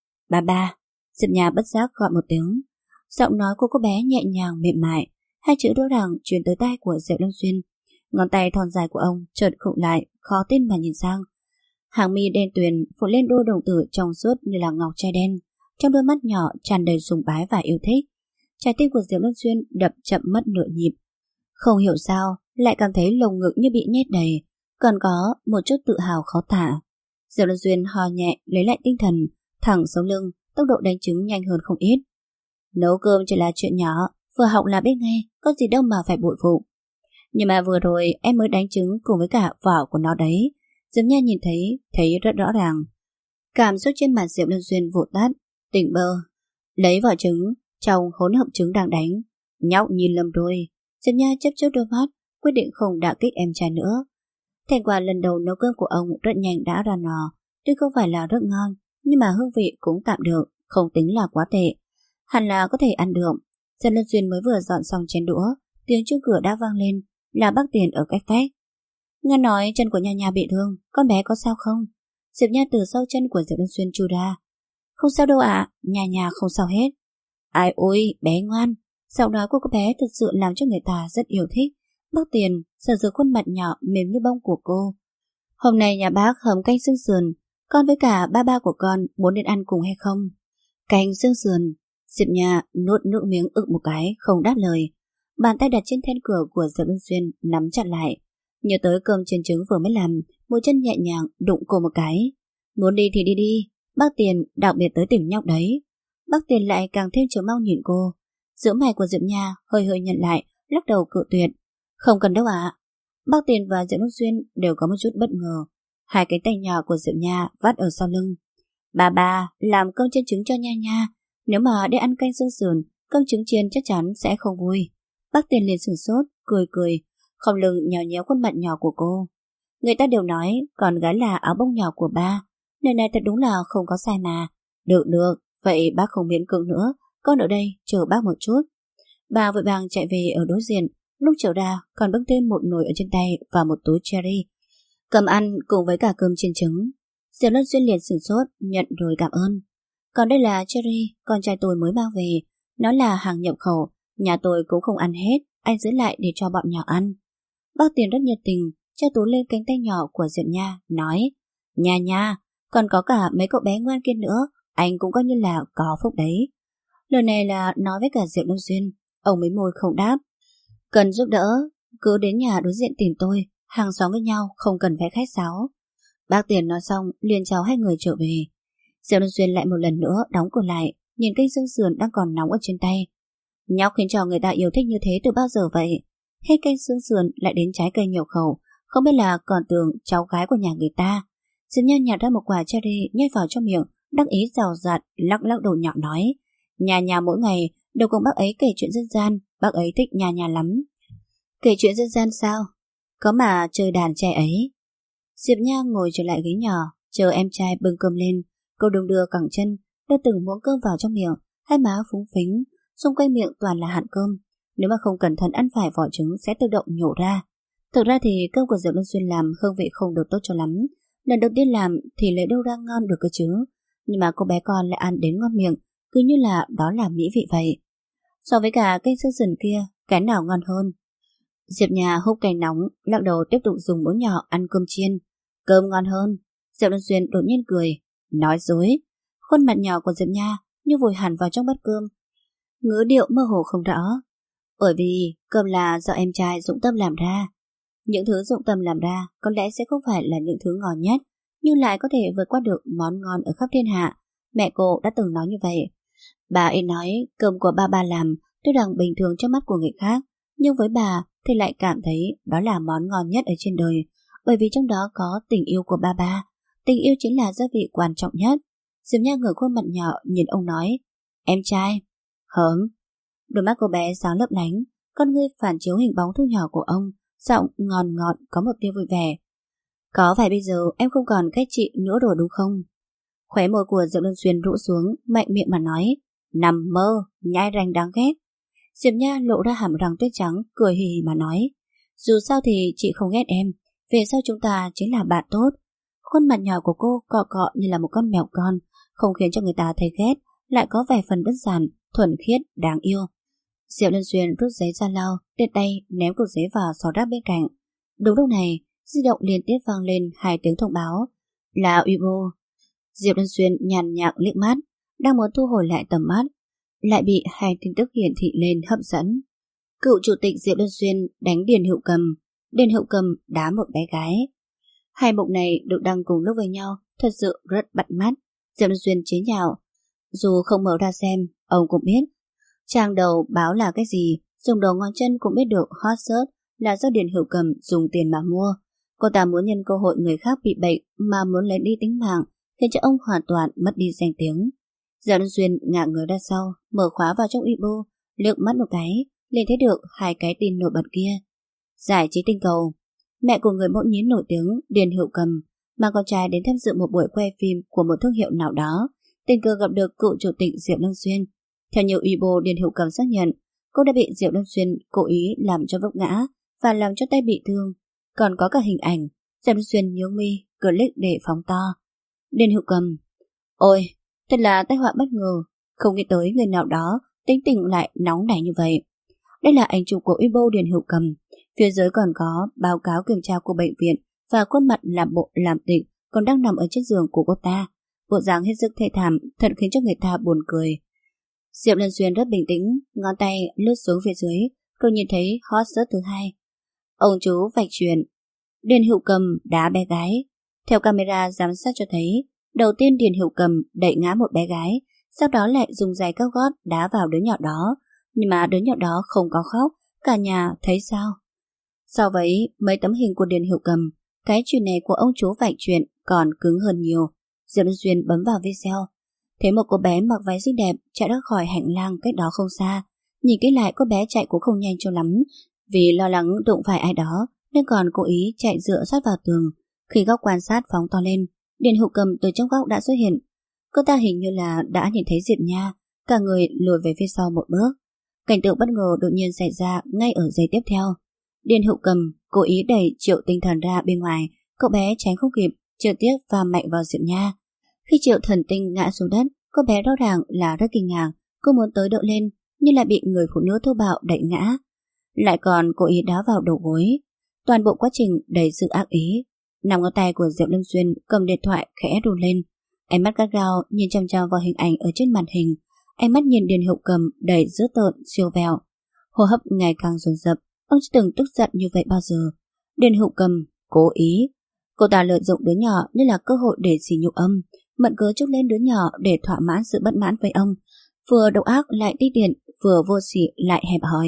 Ba. Diệp Nha bất giác gọi một tiếng. Giọng nói của cô bé nhẹ nhàng mềm mại, hai chữ rõ ràng truyền tới tai của Diệp Lâm Xuyên. Ngón tay thon dài của ông chợt khựng lại, khó tin mà nhìn sang. Hàng mi đen tuyền phủ lên đôi đồng tử trong suốt như là ngọc trai đen, trong đôi mắt nhỏ tràn đầy sùng bái và yêu thích. Trái tim của Diệp Lâm Xuyên đập chậm mất nửa nhịp. Không hiểu sao lại cảm thấy lồng ngực như bị nhét đầy, còn có một chút tự hào khó tả. Diệp Lâm Xuyên ho nhẹ lấy lại tinh thần, thẳng sống lưng, tốc độ đánh trứng nhanh hơn không ít. Nấu cơm chỉ là chuyện nhỏ, vừa học là biết ngay, có gì đâu mà phải bội phụ. Nhưng mà vừa rồi em mới đánh trứng cùng với cả vỏ của nó đấy. Diệp Nha nhìn thấy rất rõ ràng. Cảm xúc trên mặt Diệp Lâm Xuyên vụt tắt, tỉnh bơ. Lấy vỏ trứng, trong hỗn hợp trứng đang đánh. Nhóc nhìn lầm rồi. Diệp Nha chớp chớp đôi mắt, quyết định không đả kích em trai nữa. Thành quả lần đầu nấu cơm của ông rất nhanh đã ra nò. Tuy không phải là rất ngon, nhưng mà hương vị cũng tạm được, không tính là quá tệ. Hẳn là có thể ăn được. Diệp Lâm Xuyên mới vừa dọn xong chén đũa, tiếng chuông cửa đã vang lên, là bác Tiền ở cách vách. Nghe nói chân của Nha bị thương, con bé có sao không? Diệp Nha từ sau chân của Diệp Lâm Xuyên chui ra. Không sao đâu ạ, Nha không sao hết. Ai ôi, bé ngoan. Giọng nói của cô bé thật sự làm cho người ta rất yêu thích. Bác Tiền sờ sờ khuôn mặt nhỏ mềm như bông của cô. Hôm nay nhà bác hầm canh xương sườn, con với cả ba của con muốn đến ăn cùng hay không? Canh xương sườn. Diệp Nha nuốt nước miếng ực một cái, không đáp lời. Bàn tay đặt trên then cửa của Diệp Lâm Xuyên nắm chặt lại. Nhớ tới cơm chiên trứng vừa mới làm, một chân nhẹ nhàng đụng cô một cái. Muốn đi thì đi đi, bác Tiền đặc biệt tới tìm nhóc đấy. Bác Tiền lại càng thêm chờ mong nhìn cô. Giữa mày của Diệp Nha hơi nhận lại, lắc đầu cự tuyệt. Không cần đâu ạ. Bác Tiền và Diệp Lâm Xuyên đều có một chút bất ngờ. Hai cái tay nhỏ của Diệp Nha vắt ở sau lưng. Ba làm cơm chiên trứng cho Nha. Nếu mà để ăn canh xương sườn, cơm trứng chiên chắc chắn sẽ không vui. Bác Tiền liền sửng sốt, cười. không lưng nhéo nhéo khuôn mặt nhỏ của cô. Người ta đều nói con gái là áo bông nhỏ của ba. Nơi này thật đúng là không có sai mà. Được được, vậy bác không miễn cưỡng nữa. Con ở đây chờ bác một chút. Bà vội vàng chạy về ở đối diện. Lúc trở ra còn bưng thêm một nồi ở trên tay và một túi cherry. Cầm ăn cùng với cả cơm chiên trứng. Diệp Lân Xuyên liền sửng sốt, nhận rồi cảm ơn. Còn đây là cherry, con trai tôi mới mang về. Nó là hàng nhập khẩu, nhà tôi cũng không ăn hết, anh giữ lại để cho bọn nhỏ ăn. Bác Tiền rất nhiệt tình, cho túi lên cánh tay nhỏ của Diệp Nha, nói: Nha nha, còn có cả mấy cậu bé ngoan kia nữa, anh cũng coi như là có phúc đấy. Lời này là nói với cả Diệp Lâm Xuyên, ông mấy môi không đáp. Cần giúp đỡ, cứ đến nhà đối diện tìm tôi, hàng xóm với nhau, không cần phải khách sáo. Bác Tiền nói xong, liền chào hai người trở về. Diệp Lâm Xuyên lại một lần nữa đóng cửa lại, nhìn cây xương sườn đang còn nóng ở trên tay. Nhóc khiến cho người ta yêu thích như thế từ bao giờ vậy? Hết cây xương sườn lại đến trái cây nhập khẩu, không biết là còn tưởng cháu gái của nhà người ta. Diệp Nha nhặt ra một quả cherry nhét vào trong miệng, đắc ý rào rạt, lắc lắc đầu nhỏ nói: Nhà nhà mỗi ngày đều cùng bác ấy kể chuyện dân gian, bác ấy thích nhà nhà lắm. Kể chuyện dân gian sao? Có mà chơi đàn trẻ ấy. Diệp Nha ngồi trở lại ghế nhỏ, chờ em trai bưng cơm lên. Cô đung đưa cẳng chân, đưa từng muỗng cơm vào trong miệng, hai má phúng phính, xung quanh miệng toàn là hạt cơm. Nếu mà không cẩn thận ăn phải vỏ trứng sẽ tự động nhổ ra. Thực ra thì cơm của Diệp Luân Xuyên làm hương vị không được tốt cho lắm. Lần đầu tiên làm thì lấy đâu ra ngon được cơ chứ. Nhưng mà cô bé con lại ăn đến ngon miệng, cứ như là đó là mỹ vị vậy. So với cả cây xương sườn kia, cái nào ngon hơn? Diệp Nhà húp canh nóng, lắc đầu tiếp tục dùng muỗng nhỏ ăn cơm chiên. Cơm ngon hơn. Diệp Luân Xuyên đột nhiên cười. Nói dối. Khuôn mặt nhỏ của Diệp Nha như vùi hẳn vào trong bát cơm, ngữ điệu mơ hồ không rõ. Bởi vì cơm là do em trai dụng tâm làm ra. Những thứ dụng tâm làm ra có lẽ sẽ không phải là những thứ ngon nhất, nhưng lại có thể vượt qua được món ngon ở khắp thiên hạ. Mẹ cô đã từng nói như vậy. Bà ấy nói cơm của ba làm tuy rằng bình thường trong mắt của người khác, nhưng với bà thì lại cảm thấy đó là món ngon nhất ở trên đời, bởi vì trong đó có tình yêu của ba. Tình yêu chính là gia vị quan trọng nhất. Diệp Nha ngửa khuôn mặt nhỏ nhìn ông nói: Em trai. Hớm. Đôi mắt cô bé sáng lấp lánh, con ngươi phản chiếu hình bóng thu nhỏ của ông, giọng ngọt ngọt có một tia vui vẻ. Có phải bây giờ em không còn ghét chị nữa rồi đúng không? Khóe môi của Diệp Luân Xuyên rũ xuống, mạnh miệng mà nói: Nằm mơ, nhai răng đáng ghét. Diệp Nha lộ ra hàm răng tuyết trắng, cười hì hì mà nói: Dù sao thì chị không ghét em, về sau chúng ta chính là bạn tốt. Khuôn mặt nhỏ của cô cọ cọ như là một con mèo con, không khiến cho người ta thấy ghét, lại có vài phần đơn giản, thuần khiết, đáng yêu. Diệp Luân Xuyên rút giấy ra lau, tiện tay ném cục giấy vào xó rác bên cạnh. Đúng lúc này, di động liên tiếp vang lên 2 tiếng thông báo. Là Ubo. Diệp Luân Xuyên nhàn nhạt liếc mắt, đang muốn thu hồi lại tầm mắt, lại bị 2 tin tức hiển thị lên hấp dẫn. Cựu chủ tịch Diệp Luân Xuyên đánh Điền Hữu Cầm, Điền Hữu Cầm đá một bé gái. Hai mục này được đăng cùng lúc với nhau, thật sự rất bắt mắt. Diệp Luân Xuyên chế nhạo. Dù không mở ra xem, ông cũng biết. Trang đầu báo là cái gì, dùng đầu ngón chân cũng biết được hot search là do Điền Hữu Cầm dùng tiền mà mua. Cô ta muốn nhân cơ hội người khác bị bệnh mà muốn lấy đi tính mạng, khiến cho ông hoàn toàn mất đi danh tiếng. Diệp Luân Xuyên ngả người ra sau, mở khóa vào trong Weibo, liếc mắt một cái, liền thấy được 2 cái tin nổi bật kia. Giải trí tinh cầu. Mẹ của người mẫu nhí nổi tiếng Điền Hữu Cầm mang con trai đến tham dự một buổi quay phim của một thương hiệu nào đó, tình cờ gặp được cựu chủ tịch Diệp Luân Xuyên. Theo nhiều Weibo, Điền Hữu Cầm xác nhận cô đã bị Diệp Luân Xuyên cố ý làm cho vấp ngã và làm cho tay bị thương. Còn có cả hình ảnh Diệp Luân Xuyên nhướng mi, click để phóng to. Điền Hữu Cầm. Ôi, thật là tai họa bất ngờ, không nghĩ tới người nào đó tính tình lại nóng nảy như vậy. Đây là ảnh chụp của Weibo Điền Hữu Cầm. Phía dưới còn có báo cáo kiểm tra của bệnh viện và khuôn mặt làm bộ làm tịch còn đang nằm ở trên giường của cô ta. Bộ dáng hết sức thê thảm, thật khiến cho người ta buồn cười. Diệp Luân Xuyên rất bình tĩnh, ngón tay lướt xuống phía dưới, rồi nhìn thấy hot search thứ 2. Ông chú vạch truyện Điền Hữu Cầm đá bé gái. Theo camera giám sát cho thấy, đầu tiên Điền Hữu Cầm đẩy ngã một bé gái, sau đó lại dùng giày cao gót đá vào đứa nhỏ đó. Nhưng mà đứa nhỏ đó không có khóc, cả nhà thấy sao? So với mấy tấm hình của Điền Hữu Cầm, cái chuyện này của ông chú vạch truyện còn cứng hơn nhiều. Diệp Luân Xuyên bấm vào video, thấy một cô bé mặc váy xinh đẹp chạy ra khỏi hành lang cách đó không xa. Nhìn kỹ lại, cô bé chạy cũng không nhanh cho lắm, Vì lo lắng đụng phải ai đó nên còn cố ý chạy dựa sát vào tường. Khi góc quan sát phóng to lên, Điền Hữu Cầm từ trong góc đã xuất hiện. Cô ta hình như là đã nhìn thấy Diệp Nha, cả người lùi về phía sau một bước. Cảnh tượng bất ngờ đột nhiên xảy ra ngay ở giây tiếp theo. Điền Hữu Cầm cố ý đẩy Triệu Tinh Thần ra bên ngoài, cậu bé tránh không kịp, trực tiếp va mạnh vào Diệp Nha. Khi Triệu Thần Tinh ngã xuống đất, cô bé rõ ràng là rất kinh ngạc, cô muốn tới đỡ lên nhưng lại bị người phụ nữ thô bạo đẩy ngã, lại còn cố ý đá vào đầu gối. Toàn bộ quá trình đầy sự ác ý. Nằm ngón tay của Diệp Lâm Xuyên cầm điện thoại khẽ run lên, ánh mắt gắt gao nhìn chăm chăm vào hình ảnh ở trên màn hình. Ánh mắt nhìn Điền Hữu Cầm đầy dữ tợn siêu vẹo, hô hấp ngày càng dồn dập. Ông chưa từng tức giận như vậy bao giờ. Điền Hữu Cầm cố ý. Cô ta lợi dụng đứa nhỏ như là cơ hội để sỉ nhục ông, mượn cớ trút lên đứa nhỏ để thỏa mãn sự bất mãn với ông. Vừa độc ác lại ti tiện, vừa vô sỉ lại hẹp hòi.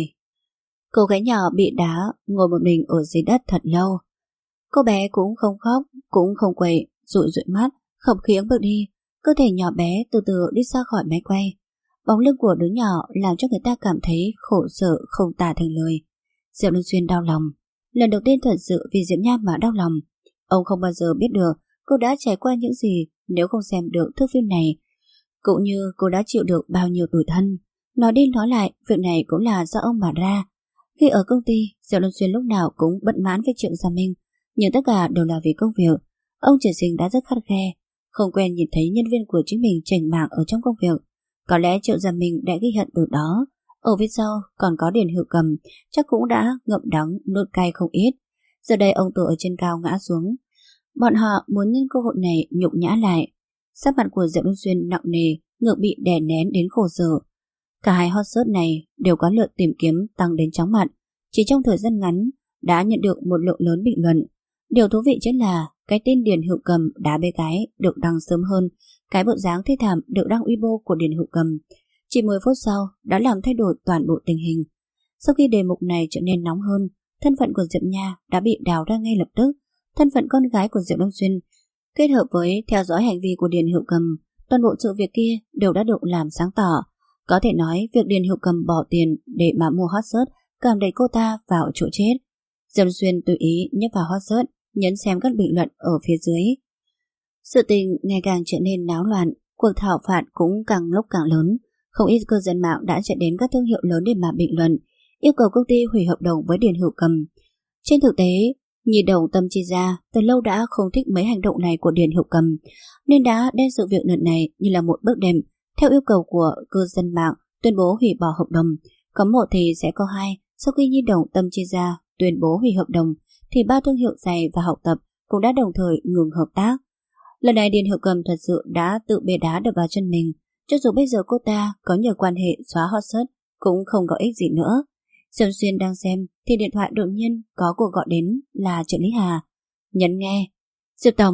Cô gái nhỏ bị đá ngồi một mình ở dưới đất thật lâu. Cô bé cũng không khóc, cũng không quậy, dụi dụi mắt, khập khiễng bước đi. Cơ thể nhỏ bé từ từ đi ra khỏi máy quay. Bóng lưng của đứa nhỏ làm cho người ta cảm thấy khổ sở không tả thành lời. Diệp Luân Xuyên đau lòng. Lần đầu tiên thật sự vì Diệp Nha mà đau lòng. Ông không bao giờ biết được cô đã trải qua những gì nếu không xem được thước phim này, cũng như cô đã chịu được bao nhiêu tủi thân. Nói đi nói lại, việc này cũng là do ông mà ra. Khi ở công ty, Diệp Luân Xuyên lúc nào cũng bận mãn với Triệu Gia Minh, nhưng tất cả đều là vì công việc. Ông Triển Sinh đã rất khắt khe, không quen nhìn thấy nhân viên của chính mình chảnh mảng ở trong công việc. Có lẽ Triệu Gia Minh đã ghi hận từ đó. Ở phía sau còn có Điền Hữu Cầm, chắc cũng đã ngậm đắng nuốt cay không ít. Giờ đây ông tự ở trên cao ngã xuống. Bọn họ muốn nhân cơ hội này nhục nhã lại. Sắc mặt của Diệp Luân Xuyên nặng nề, ngực bị đè nén đến khổ sở. Cả hai hot search này đều có lượt tìm kiếm tăng đến chóng mặt. Chỉ trong thời gian ngắn đã nhận được một lượng lớn bình luận. Điều thú vị chính là cái tên Điền Hữu Cầm đá bé gái được đăng sớm hơn cái bộ dáng thê thảm được đăng Weibo của Điền Hữu Cầm. Chỉ 10 phút sau đã làm thay đổi toàn bộ tình hình. Sau khi đề mục này trở nên nóng hơn, thân phận của Diệp Nha đã bị đào ra ngay lập tức. Thân phận con gái của Diệp Đông Xuyên kết hợp với theo dõi hành vi của Điền Hữu Cầm, toàn bộ sự việc kia đều đã được làm sáng tỏ. Có thể nói việc Điền Hữu Cầm bỏ tiền để mà mua hot search càng đẩy cô ta vào chỗ chết. Diệp Đông Xuyên tùy ý nhấp vào hot search, nhấn xem các bình luận ở phía dưới. Sự tình ngày càng trở nên náo loạn, cuộc thảo phạt cũng càng lúc càng lớn. Không ít cư dân mạng đã chạy đến các thương hiệu lớn để mà bình luận, yêu cầu công ty hủy hợp đồng với Điền Hữu Cầm. Trên thực tế, Nhi đồng Tâm Chi Gia từ lâu đã không thích mấy hành động này của Điền Hữu Cầm, nên đã đem sự việc lần này như là một bước đệm. Theo yêu cầu của cư dân mạng tuyên bố hủy bỏ hợp đồng, có một thì sẽ có hai. Sau khi Nhi đồng Tâm Chi Gia tuyên bố hủy hợp đồng, thì ba thương hiệu giày và học tập cũng đã đồng thời ngừng hợp tác. Lần này Điền Hữu Cầm thật sự đã tự bê đá đập vào chân mình. Cho dù bây giờ cô ta có nhiều quan hệ xóa hot search cũng không có ích gì nữa. Diệp Xuyên đang xem thì điện thoại đột nhiên có cuộc gọi đến là trợ lý Hà. Nhấn nghe. Diệp Tổng.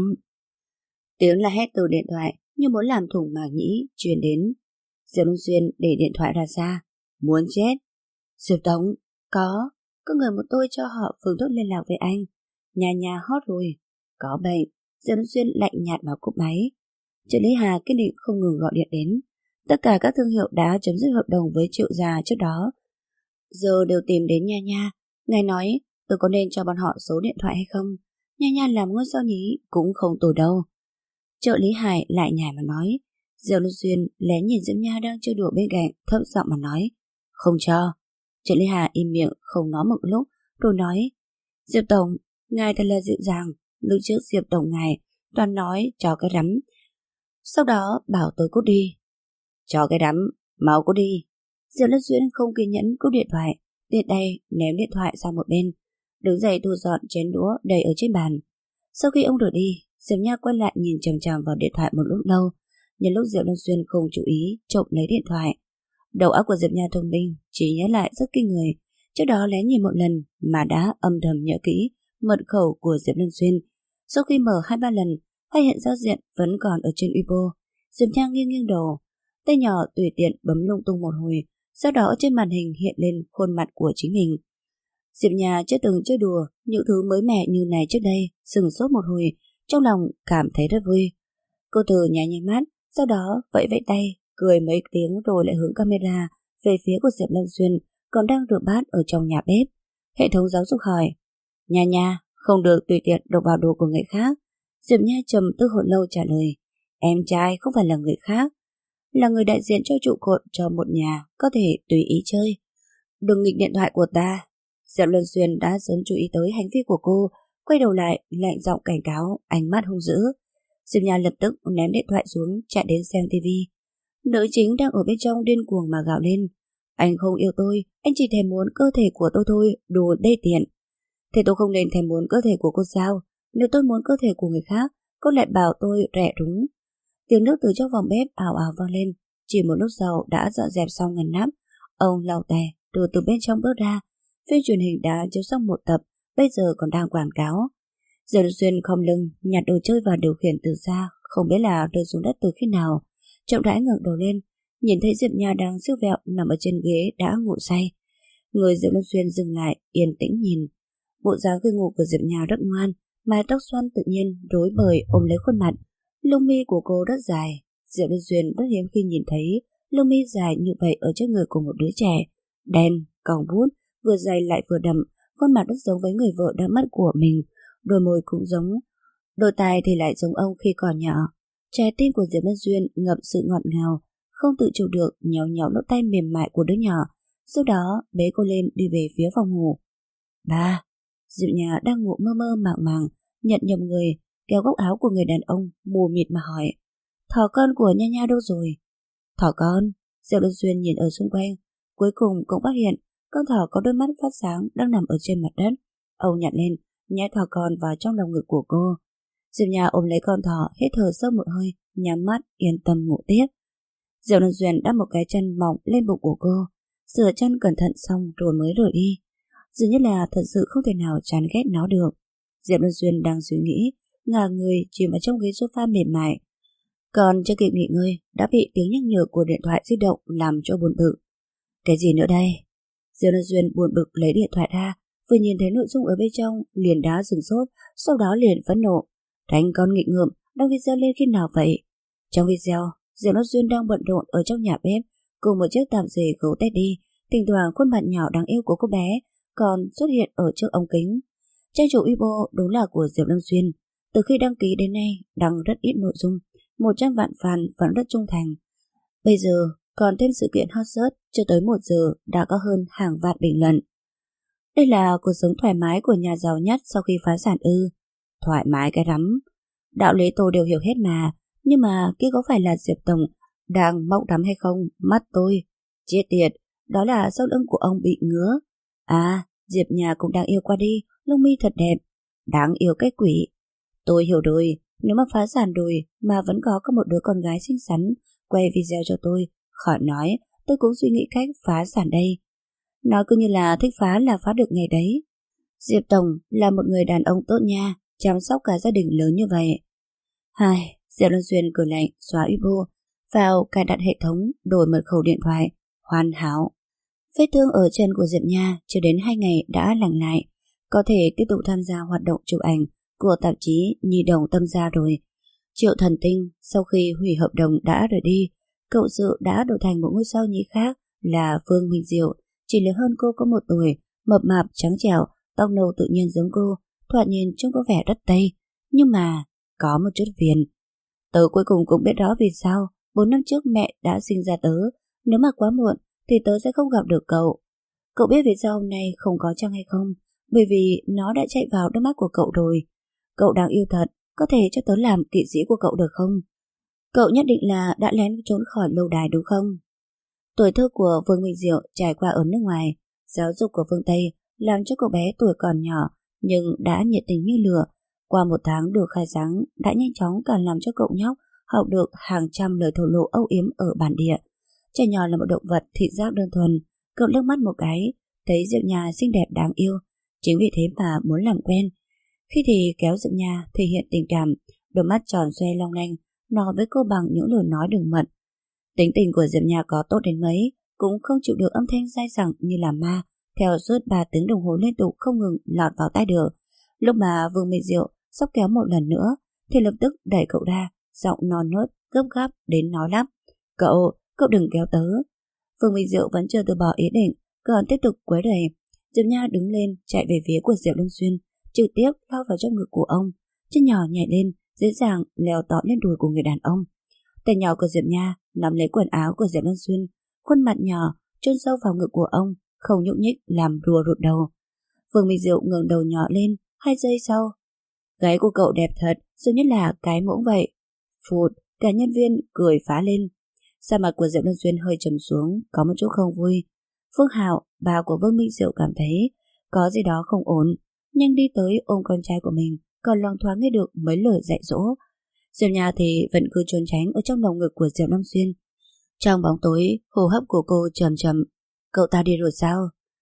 Tiếng la hét từ điện thoại như muốn làm thủng màng nhĩ truyền đến. Diệp Xuyên để điện thoại ra xa. Muốn chết. Diệp Tổng. Có người một tôi cho họ phương thức liên lạc với anh. Nhà hot rồi. Có bệnh. Diệp Xuyên lạnh nhạt vào cúp máy. Trợ lý Hà quyết định không ngừng gọi điện đến. Tất cả các thương hiệu đã chấm dứt hợp đồng với Triệu Gia trước đó, giờ đều tìm đến Nha. Ngài nói tôi có nên cho bọn họ số điện thoại hay không? Nha làm ngôi sao nhí cũng không tồi đâu. Trợ lý Hải lại nhảy mà nói. Diệp Luân Xuyên lén nhìn Diễm Nha đang chơi đùa bên cạnh, thấp giọng mà nói. Không cho. Trợ lý Hà im miệng không nói một lúc, rồi nói. Diệp Tổng, ngài thật là dịu dàng. Lúc trước Diệp Tổng ngài toàn nói cho cái rắm, sau đó bảo tôi cút đi. Cho cái rắm, mau cút đi. Diệp Luân Xuyên không kiên nhẫn cúp điện thoại, tiện tay ném điện thoại sang một bên, đứng dậy thu dọn chén đũa đầy ở trên bàn. Sau khi ông rời đi, Diệp Nha quay lại nhìn chằm chằm vào điện thoại một lúc lâu. Nhân lúc Diệp Luân Xuyên không chú ý trộm lấy điện thoại, đầu óc của Diệp Nha thông minh, chỉ nhớ lại rất kinh người. Trước đó lén nhìn một lần mà đã âm thầm nhớ kỹ mật khẩu của Diệp Luân Xuyên. Sau khi mở 2-3 lần, phát hiện giao diện vẫn còn ở trên Weibo. Diệp Nha nghiêng đầu, tay nhỏ tùy tiện bấm lung tung một hồi, sau đó trên màn hình hiện lên khuôn mặt của chính mình. Diệp Nha chưa từng chơi đùa những thứ mới mẻ như này trước đây, sừng sốt một hồi, trong lòng cảm thấy rất vui. Cô Từ nháy mắt, sau đó vẫy vẫy tay, cười mấy tiếng rồi lại hướng camera về phía của Diệp Lâm Xuyên còn đang rửa bát ở trong nhà bếp. Hệ thống giáo dục hỏi. Nha nha, không được tùy tiện đụng vào đồ của người khác. Diệp Nha trầm tư hồi lâu trả lời. Em trai không phải là người khác, là người đại diện cho trụ cột cho một nhà, có thể tùy ý chơi. Đừng nghịch điện thoại của ta. Diệp Luân Xuyên đã sớm chú ý tới hành vi của cô, quay đầu lại, lạnh giọng cảnh cáo, ánh mắt hung dữ. Diệp Nha lập tức ném điện thoại xuống, chạy đến xem tivi. Nữ chính đang ở bên trong điên cuồng mà gào lên. Anh không yêu tôi, anh chỉ thèm muốn cơ thể của tôi thôi, đồ đê tiện. Thế tôi không nên thèm muốn cơ thể của cô sao? Nếu tôi muốn cơ thể của người khác, cô lại bảo tôi rẻ rúng. Tiếng nước từ trong phòng bếp ào ào vang lên. Chỉ một lúc sau đã dọn dẹp xong ngăn nắp. Ông lau tè rồi từ bên trong bước ra. Phim truyền hình đã chiếu xong một tập, bây giờ còn đang quảng cáo. Diệp Duyên khom lưng, nhặt đồ chơi và điều khiển từ xa, không biết là rơi xuống đất từ khi nào. Chậm rãi ngẩng đầu lên, nhìn thấy Diệp Nha đang siêu vẹo nằm ở trên ghế đã ngủ say. Người Diệp Luân Xuyên dừng lại, yên tĩnh nhìn. Bộ dáng khi ngủ của Diệp Nha rất ngoan, mái tóc xoăn tự nhiên rối bời ôm lấy khuôn mặt. Lông mi của cô rất dài. Diệp Luân Xuyên rất hiếm khi nhìn thấy lông mi dài như vậy ở trên người của một đứa trẻ. Đen, cong vút, vừa dày lại vừa đậm, khuôn mặt rất giống với người vợ đã mất của mình. Đôi môi cũng giống, đôi tai thì lại giống ông khi còn nhỏ. Trái tim của Diệp Luân Xuyên ngập sự ngọt ngào, không tự chủ được nhéo nhéo lỗ tai mềm mại của đứa nhỏ. Sau đó bế cô lên đi về phía phòng ngủ. Ba. Diệp Nha đang ngủ mơ mơ màng màng, nhận nhầm người, kéo góc áo của người đàn ông mù mịt mà hỏi. Thỏ con của Nha Nha đâu rồi? Thỏ con? Diệp Luân Xuyên nhìn ở xung quanh, cuối cùng cũng phát hiện con thỏ có đôi mắt phát sáng đang nằm ở trên mặt đất. Ông nhặt lên, nhét thỏ con vào trong lòng ngực của cô. Diệp Nha ôm lấy con thỏ, hít thở sâu một hơi, nhắm mắt yên tâm ngủ tiếp. Diệp Luân Xuyên đắp một cái chân mỏng lên bụng của cô, rửa chân cẩn thận xong rồi mới rời đi. Dường như là thật sự không thể nào chán ghét nó được. Diệp Luân Xuyên đang suy nghĩ, ngả người chìm vào trong ghế sofa mềm mại. Còn chưa kịp nghỉ ngơi đã bị tiếng nhắc nhở của điện thoại di động làm cho buồn bực. Cái gì nữa đây? Diệp Luân Xuyên buồn bực lấy điện thoại ra, vừa nhìn thấy nội dung ở bên trong liền đã sửng sốt, sau đó liền phẫn nộ. Đánh con nghịch ngợm, đăng video lên khi nào vậy? Trong video, Diệp Luân Xuyên đang bận rộn ở trong nhà bếp cùng một chiếc tạp dề gấu Teddy, thỉnh thoảng khuôn mặt nhỏ đáng yêu của cô bé còn xuất hiện ở trước ống kính. Trang chủ Weibo đúng là của Diệp Luân Xuyên. Từ khi đăng ký đến nay đăng rất ít nội dung, 100 vạn fan vẫn rất trung thành. Bây giờ còn thêm sự kiện hot search, chưa tới 1 giờ đã có hơn hàng vạn bình luận. Đây là cuộc sống thoải mái của nhà giàu nhất sau khi phá sản ư? Thoải mái cái rắm. Đạo lý tôi đều hiểu hết mà, nhưng mà kia có phải là Diệp Tổng đang móc đắm hay không? Mắt tôi. Chết tiệt, đó là sau lưng của ông bị ngứa. À, Diệp Nhà cũng đang yêu qua đi, lông mi thật đẹp. Đáng yêu cái quỷ. Tôi hiểu rồi, nếu mà phá sản rồi mà vẫn có một đứa con gái xinh xắn quay video cho tôi, khỏi nói, tôi cũng suy nghĩ cách phá sản đây. Nói cứ như là thích phá là phá được ngày đấy. Diệp Tổng là một người đàn ông tốt nha, chăm sóc cả gia đình lớn như vậy. Hai, Diệp Luân Xuyên cười lạnh, xóa Weibo, vào cài đặt hệ thống, đổi mật khẩu điện thoại, hoàn hảo. Vết thương ở chân của Diệp Nha chưa đến 2 ngày đã lành lại, có thể tiếp tục tham gia hoạt động chụp ảnh của tạp chí Nhi Đồng Tâm Gia rồi. Triệu Thần Tinh sau khi hủy hợp đồng đã rời đi, cậu sự đã đổi thành một ngôi sao nhí khác là Phương Minh Diệu, chỉ lớn hơn cô có 1 tuổi, mập mạp trắng trẻo, tóc nâu tự nhiên giống cô, thoạt nhìn trông có vẻ rất tây, nhưng mà có một chút phiền. Tớ cuối cùng cũng biết rõ vì sao 4 năm trước mẹ đã sinh ra tớ, nếu mà quá muộn thì tớ sẽ không gặp được cậu. Cậu biết vì sao hôm nay không có trăng hay không? Bởi vì nó đã chạy vào đôi mắt của cậu rồi. Cậu đáng yêu thật, có thể cho tớ làm kỵ sĩ của cậu được không? Cậu nhất định là đã lén trốn khỏi lâu đài đúng không? Tuổi thơ của Vương Minh Diệu trải qua ở nước ngoài, giáo dục của phương Tây làm cho cậu bé tuổi còn nhỏ nhưng đã nhiệt tình như lửa. Qua 1 tháng được khai sáng đã nhanh chóng càng làm cho cậu nhóc học được hàng trăm lời thổ lộ âu yếm ở bản địa. Trẻ nhỏ là một động vật thị giác đơn thuần, cậu liếc mắt một cái thấy Diệp Nha xinh đẹp đáng yêu, chính vì thế mà muốn làm quen. Khi thì kéo Diệp Nha thể hiện tình cảm, đôi mắt tròn xoe long lanh nói với cô bằng những lời nói đường mật. Tính tình của Diệp Nha có tốt đến mấy cũng không chịu được âm thanh dai dẳng như là ma theo suốt 3 tiếng đồng hồ liên tục không ngừng lọt vào tai được. Lúc mà Vương Minh Diệu sắp kéo một lần nữa thì lập tức đẩy cậu ra, giọng non nớt gấp gáp đến nói lắp. Cậu đừng kéo tớ. Vương Minh Diệu vẫn chưa từ bỏ ý định, còn tiếp tục quấy rầy. Diệp Nha đứng lên chạy về phía của Diệp Lâm Xuyên, trực tiếp lao vào trong ngực của ông, chân nhỏ nhảy lên, dễ dàng leo tọt lên đùi của người đàn ông. Tay nhỏ của Diệp Nha nắm lấy quần áo của Diệp Lâm Xuyên, khuôn mặt nhỏ chôn sâu vào ngực của ông, không nhúc nhích làm rùa rụt đầu. Vương Minh Diệu ngẩng đầu nhỏ lên, 2 giây sau, gáy của cậu đẹp thật, giống như là cái muỗng vậy. Phụt, cả nhân viên cười phá lên. Sắc mặt của Diệp Lâm Xuyên hơi trầm xuống, có một chút không vui. Phương Hạo, bà của Vương Minh Diệu cảm thấy có gì đó không ổn, nhanh đi tới ôm con trai của mình, còn loáng thoáng nghe được mấy lời dạy dỗ. Diệp Nha thì vẫn cứ trốn tránh ở trong lồng ngực của Diệp Lâm Xuyên. Trong bóng tối, hô hấp của cô chậm chậm. Cậu ta đi rồi sao?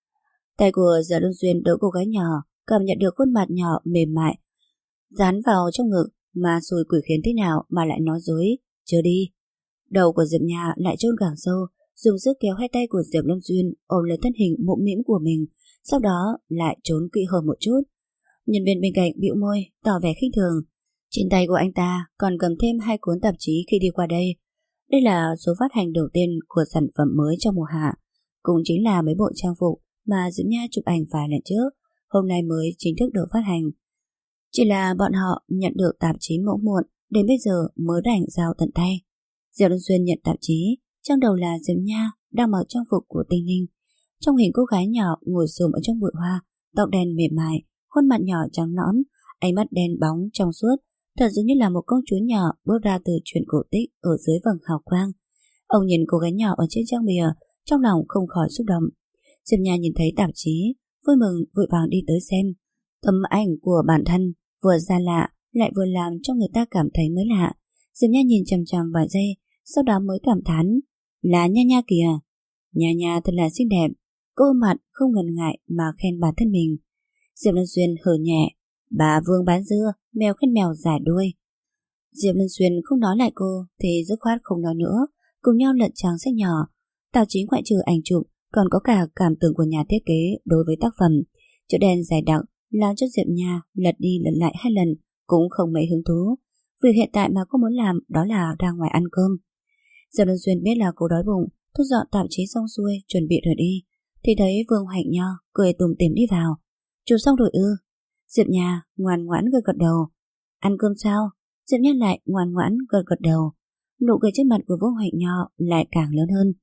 Tay của Diệp Lâm Xuyên đỡ cô gái nhỏ, cảm nhận được khuôn mặt nhỏ mềm mại dán vào trong ngực, mà xui quỷ khiến thế nào mà lại nói dối. Chưa đi. Đầu của Diệp Nha lại chôn càng sâu, dùng sức kéo hai tay của Diệp Lâm Xuyên ôm lấy thân hình mũm mĩm của mình, sau đó lại trốn kỹ hơn một chút. Nhân viên bên cạnh bĩu môi, tỏ vẻ khinh thường. Trên tay của anh ta còn cầm thêm 2 cuốn tạp chí khi đi qua đây. Đây là số phát hành đầu tiên của sản phẩm mới trong mùa hạ, cũng chính là mấy bộ trang phục mà Diệp Nha chụp ảnh vài lần trước, hôm nay mới chính thức được phát hành. Chỉ là bọn họ nhận được tạp chí mẫu muộn, đến bây giờ mới rảnh giao tận tay. Diệp Lâm Xuyên nhận tạp chí, trang đầu là Diệp Nha đang mặc trang phục của Tinh Linh. Trong hình cô gái nhỏ ngồi xổm ở trong bụi hoa, tóc đen mềm mại, khuôn mặt nhỏ trắng nõn, ánh mắt đen bóng trong suốt, thật giống như là một công chúa nhỏ bước ra từ truyện cổ tích ở dưới vầng hào quang. Ông nhìn cô gái nhỏ ở trên trang bìa, trong lòng không khỏi xúc động. Diệp Nha nhìn thấy tạp chí, vui mừng vội vàng đi tới xem. Tấm ảnh của bản thân vừa xa lạ lại vừa làm cho người ta cảm thấy mới lạ. Diệp Nha nhìn chằm chằm vài giây, sau đó mới cảm thán, là Nha Nha kìa. Nha Nha thật là xinh đẹp. Cô mặt không ngần ngại mà khen bản thân mình. Diệp Lâm Xuyên hờ nhẹ, bà Vương bán dưa, mèo khen mèo giải đuôi. Diệp Lâm Xuyên không nói lại cô thì dứt khoát không nói nữa, cùng nhau lật trang sách nhỏ. Tạp chí ngoại trừ ảnh chụp còn có cả cảm tưởng của nhà thiết kế đối với tác phẩm. Chữ đen dài đặc làm cho Diệp Nha lật đi lật lại 2 lần cũng không mấy hứng thú. Việc hiện tại mà cô muốn làm đó là ra ngoài ăn cơm. Diệp Lâm Xuyên biết là cô đói bụng, thu dọn tạp chí xong xuôi chuẩn bị rời đi, thì thấy Vương Hạnh Nho cười tủm tỉm đi vào. Chụp xong rồi ư? Diệp Nha ngoan ngoãn gật đầu. Ăn cơm sao? Diệp Nha lại ngoan ngoãn gật đầu. Nụ cười trên mặt của Vương Hạnh Nho lại càng lớn hơn.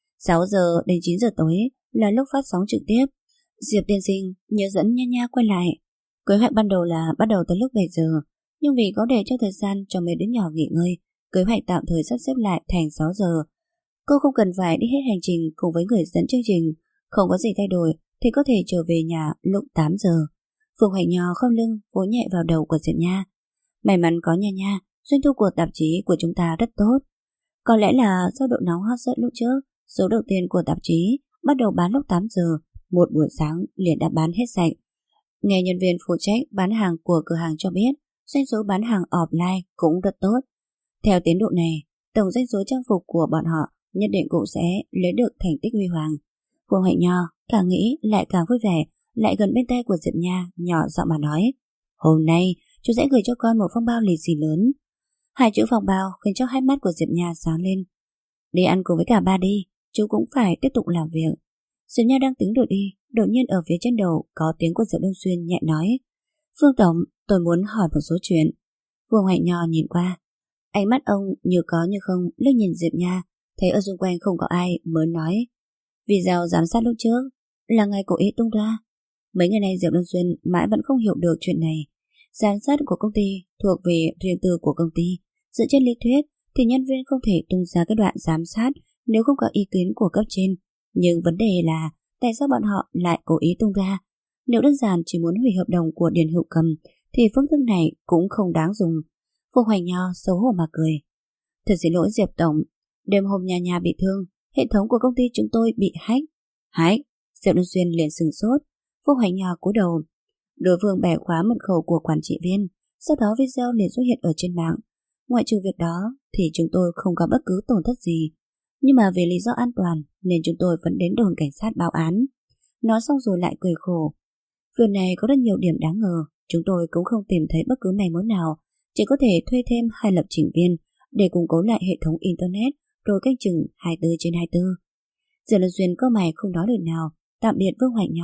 6 giờ đến 9 giờ tối là lúc phát sóng trực tiếp. Diệp tiên sinh nhớ dẫn Nha Nha quay lại. Kế hoạch ban đầu là bắt đầu tới lúc 7 giờ, nhưng vì có để cho thời gian cho mấy đứa nhỏ nghỉ ngơi, kế hoạch tạm thời sắp xếp lại thành 6 giờ. Cô không cần phải đi hết hành trình cùng với người dẫn chương trình, không có gì thay đổi thì có thể trở về nhà lúc 8 giờ. Phương Hoành Nho không lưng vỗ nhẹ vào đầu của Diệp Nha. May mắn có Nha Nha, doanh thu của tạp chí của chúng ta rất tốt. Có lẽ là do độ nóng hot search lúc trước, số đầu tiên của tạp chí bắt đầu bán lúc 8 giờ, một buổi sáng liền đã bán hết sạch. Nghe nhân viên phụ trách bán hàng của cửa hàng cho biết, doanh số bán hàng offline cũng rất tốt. Theo tiến độ này, tổng doanh số trang phục của bọn họ nhất định cũng sẽ lấy được thành tích huy hoàng. Phương Hoành Nho càng nghĩ lại càng vui vẻ, lại gần bên tay của Diệp Nha nhỏ giọng mà nói: Hôm nay chú sẽ gửi cho con một phong bao lì xì lớn. 2 chữ phong bao khiến cho hai mắt của Diệp Nha sáng lên. Đi ăn cùng với cả ba đi, chú cũng phải tiếp tục làm việc. Diệp Nha đang tính được đi, đột nhiên ở phía trên đầu có tiếng của Diệp Đông Xuyên nhẹ nói: Phương Tổng, tôi muốn hỏi một số chuyện. Phương Hoành Nho nhìn qua, ánh mắt ông như có như không liếc nhìn Diệp Nha, thấy ở xung quanh không có ai mới nói: Video giám sát lúc trước là ngày cố ý tung ra. Mấy ngày nay Diệp Đông Xuyên mãi vẫn không hiểu được chuyện này. Giám sát của công ty thuộc về riêng tư của công ty. Dựa trên lý thuyết thì nhân viên không thể tung ra cái đoạn giám sát nếu không có ý kiến của cấp trên. Nhưng vấn đề là tại sao bọn họ lại cố ý tung ra? Nếu đơn giản chỉ muốn hủy hợp đồng của Điền Hữu Cầm thì phương thức này cũng không đáng dùng. Phương Hoành Nho xấu hổ mà cười. Thật xin lỗi Diệp Tổng, đêm hôm Nha Nha bị thương, hệ thống của công ty chúng tôi bị hack. Hack? Diệp Đông Xuyên liền sừng sốt. Phương Hoành Nho cúi đầu. Đối phương bẻ khóa mật khẩu của quản trị viên, sau đó video liền xuất hiện ở trên mạng. Ngoại trừ việc đó thì chúng tôi không có bất cứ tổn thất gì, nhưng mà vì lý do an toàn nên chúng tôi vẫn đến đồn cảnh sát báo án. Nói xong rồi lại cười khổ. Việc này có rất nhiều điểm đáng ngờ, chúng tôi cũng không tìm thấy bất cứ manh mối nào, chỉ có thể thuê thêm 2 lập trình viên để củng cố lại hệ thống internet rồi canh chừng 24/24. Diệp Lâm Xuyên câu mày không nói lời nào, tạm biệt Vương Hoành Nho.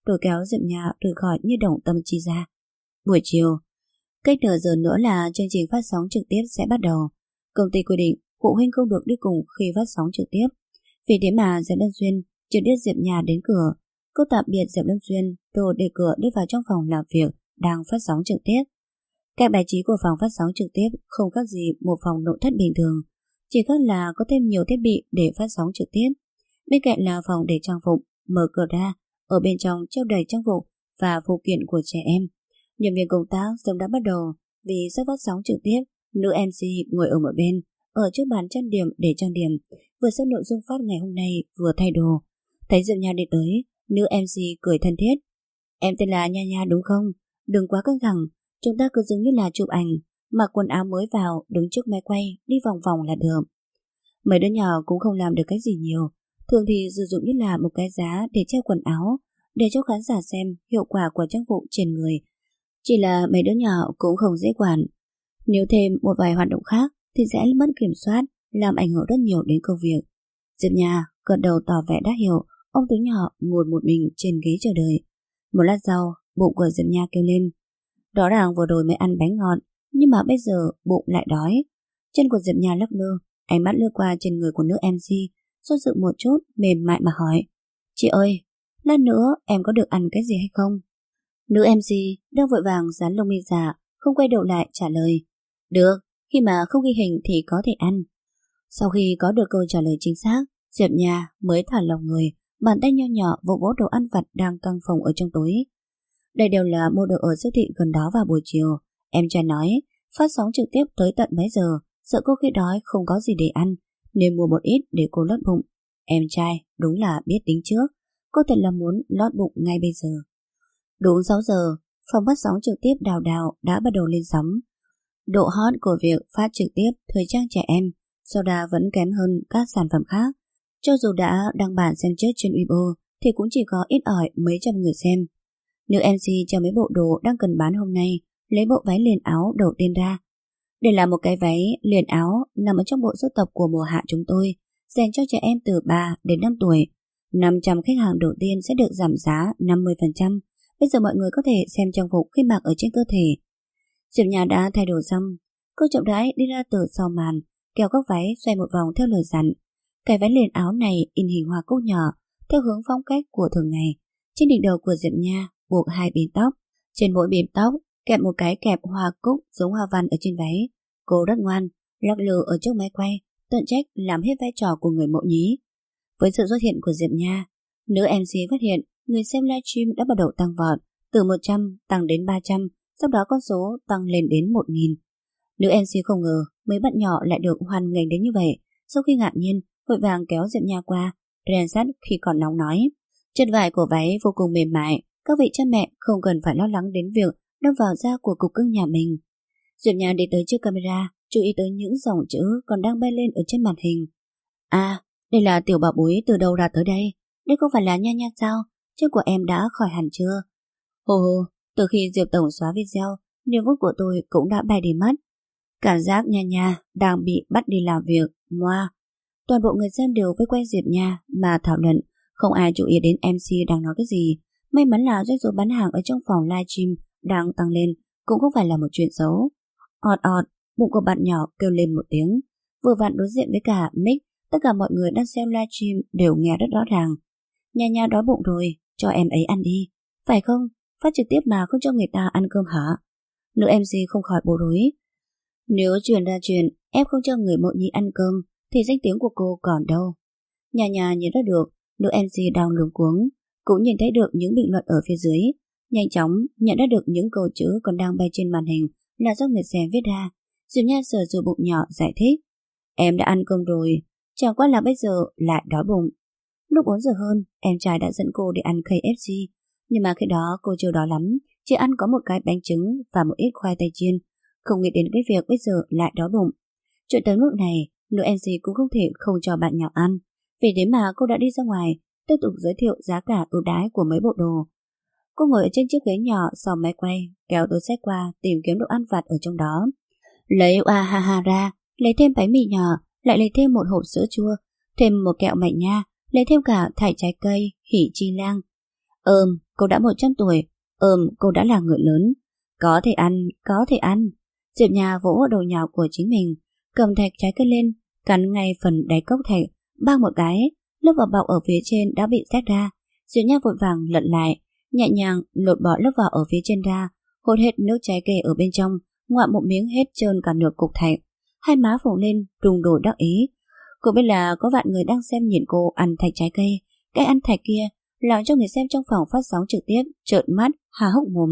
rồi kéo Diệp Nha rời khỏi như động tâm trí ra. Buổi chiều, cách nửa giờ nữa là chương trình phát sóng trực tiếp sẽ bắt đầu. Công ty quy định phụ huynh không được đi cùng khi phát sóng trực tiếp. Vì thế mà Diệp Lâm Duyên chưa đưa Diệp Nha đến cửa. Cô tạm biệt Diệp Lâm Duyên rồi để cửa đi vào trong phòng làm việc đang phát sóng trực tiếp. Các bài trí của phòng phát sóng trực tiếp không khác gì một phòng nội thất bình thường, chỉ khác là có thêm nhiều thiết bị để phát sóng trực tiếp. Bên cạnh là phòng để trang phục, mở cửa ra, ở bên trong treo đầy trang phục và phụ kiện của trẻ em. Nhân viên công tác sớm đã bắt đầu, vì sắp phát sóng trực tiếp, nữ MC ngồi ở một bên, ở trước bàn trang điểm để trang điểm, vừa xem nội dung phát ngày hôm nay vừa thay đồ. Thấy Diệp Nha đi tới, nữ MC cười thân thiết. Em tên là Nha Nha đúng không? Đừng quá căng thẳng, chúng ta cứ giống như là chụp ảnh, mặc quần áo mới vào, đứng trước máy quay, đi vòng vòng là được. Mấy đứa nhỏ cũng không làm được cái gì nhiều, thường thì sử dụng như là một cái giá để treo quần áo, để cho khán giả xem hiệu quả của trang phục trên người. Chỉ là mấy đứa nhỏ cũng không dễ quản. Nếu thêm một vài hoạt động khác thì sẽ mất kiểm soát, làm ảnh hưởng rất nhiều đến công việc. Diệp Nha gật đầu tỏ vẻ đã hiểu. Ông Tú nhỏ ngồi một mình trên ghế chờ đợi. Một lát sau, bụng của Diệp Nha kêu lên. Rõ ràng vừa rồi mới ăn bánh ngọt, nhưng mà bây giờ bụng lại đói. Chân của Diệp Nha lắc lư, ánh mắt lướt qua trên người của nữ MC, do dự một chút, mềm mại mà hỏi. Chị ơi, lát nữa em có được ăn cái gì hay không? Nữ MC đang vội vàng dán lông mi giả, không quay đầu lại trả lời. Được, khi mà không ghi hình thì có thể ăn. Sau khi có được câu trả lời chính xác, Diệp Nha mới thả lỏng người, bàn tay nho nhỏ vỗ vỗ đồ ăn vặt đang căng phòng ở trong túi. Đây đều là mua đồ ở siêu thị gần đó vào buổi chiều. Em trai nói, phát sóng trực tiếp tới tận mấy giờ, sợ cô khi đói không có gì để ăn, nên mua một ít để cô lót bụng. Em trai đúng là biết tính trước, cô thật là muốn lót bụng ngay bây giờ. Đúng 6 giờ, phòng phát sóng trực tiếp đào đào đã bắt đầu lên sóng. Độ hot của việc phát trực tiếp thời trang trẻ em soda vẫn kém hơn các sản phẩm khác. Cho dù đã đăng bản xem trước trên Weibo thì cũng chỉ có ít ỏi mấy trăm người xem. Nữ MC cho mấy bộ đồ đang cần bán hôm nay lấy bộ váy liền áo đầu tiên ra. Đây là một cái váy liền áo nằm ở trong bộ sưu tập của mùa hạ chúng tôi, dành cho trẻ em từ 3 đến 5 tuổi. 500 khách hàng đầu tiên sẽ được giảm giá 50%. Bây giờ mọi người có thể xem trang phục khi mặc ở trên cơ thể. Diệp Nha đã thay đồ xong, cô chậm rãi đi ra từ sau màn, kéo các váy xoay một vòng theo lời dặn. Cái váy liền áo này in hình hoa cúc nhỏ, theo hướng phong cách của thường ngày. Trên đỉnh đầu của Diệp Nha buộc 2 bím tóc, trên mỗi bím tóc kẹp một cái kẹp hoa cúc giống hoa văn ở trên váy. Cô rất ngoan, lắc lư ở trước máy quay, tận trách làm hết vai trò của người mẫu nhí. Với sự xuất hiện của Diệp Nha, nữ MC phát hiện người xem livestream đã bắt đầu tăng vọt, từ 100 tăng đến 300, sau đó con số tăng lên đến 1000. Nữ MC không ngờ mấy bạn nhỏ lại được hoan nghênh đến như vậy. Sau khi ngạc nhiên, vội vàng kéo Diệp Nha qua, rèn sắt khi còn nóng nói. Chất vải của váy vô cùng mềm mại, các vị cha mẹ không cần phải lo lắng đến việc đâm vào da của cục cưng nhà mình. Diệp Nha đi tới trước camera, chú ý tới những dòng chữ còn đang bay lên ở trên màn hình. À, đây là tiểu bảo bối từ đâu ra tới đây? Đây không phải là Nha Nha sao? Chân của em đã khỏi hẳn chưa? Hồ hồ, từ khi Diệp Tổng xóa video, niềm vui của tôi cũng đã bay đi mất. Cảm giác Nha Nha đang bị bắt đi làm việc, moa. Toàn bộ người xem đều vây quanh Diệp Nha mà thảo luận, không ai chú ý đến MC đang nói cái gì. May mắn là doanh số bán hàng ở trong phòng livestream đang tăng lên, cũng không phải là một chuyện xấu. Ọt ọt, bụng của bạn nhỏ kêu lên một tiếng. Vừa vặn đối diện với cả mic, tất cả mọi người đang xem livestream đều nghe rất rõ ràng. Nha Nha đói bụng rồi, cho em ấy ăn đi. Phải không? Phát trực tiếp mà không cho người ta ăn cơm hả? Nữ MC không khỏi bối rối. Nếu truyền ra chuyện em không cho người mộ nhí ăn cơm thì danh tiếng của cô còn đâu. Nha Nha nhìn ra được nữ MC đang luống cuống, cũng nhìn thấy được những bình luận ở phía dưới, nhanh chóng nhận ra được những câu chữ còn đang bay trên màn hình là do người xem viết ra. Diệp Nha sờ sờ bụng nhỏ giải thích. Em đã ăn cơm rồi, chẳng qua là bây giờ lại đói bụng. Lúc 4 giờ hơn, em trai đã dẫn cô đi ăn KFC, nhưng mà khi đó cô chưa đói lắm, chỉ ăn có một cái bánh trứng và một ít khoai tây chiên, không nghĩ đến cái việc bây giờ lại đói bụng. Chuyện tới mức này, nữ MC cũng không thể không cho bạn nhỏ ăn, vì thế mà cô đã đi ra ngoài, tiếp tục giới thiệu giá cả ưu đãi của mấy bộ đồ. Cô ngồi ở trên chiếc ghế nhỏ sau máy quay, kéo túi xách qua tìm kiếm đồ ăn vặt ở trong đó. Lấy ha ra, lấy thêm bánh mì nhỏ, lại lấy thêm một hộp sữa chua, thêm một kẹo mạnh nha, lấy thêm cả thải trái cây, hỉ chi lang. cô đã 100 tuổi. Cô đã là người lớn. Có thể ăn, có thể ăn. Diệp Nha vỗ vào đầu nhỏ của chính mình, cầm thạch trái cây lên, cắn ngay phần đáy cốc thạch, bang một cái, lớp vỏ bọc ở phía trên đã bị rách ra. Diệp Nha vội vàng lật lại, nhẹ nhàng lột bỏ lớp vỏ ở phía trên ra, hốt hết nước trái cây ở bên trong, ngoạm một miếng hết trơn cả nửa cục thạch. Hai má phồng lên, đùng đổ đắc ý. Cô biết là có vạn người đang xem nhìn cô ăn thạch trái cây. Cái ăn thạch kia làm cho người xem trong phòng phát sóng trực tiếp trợn mắt, há hốc mồm.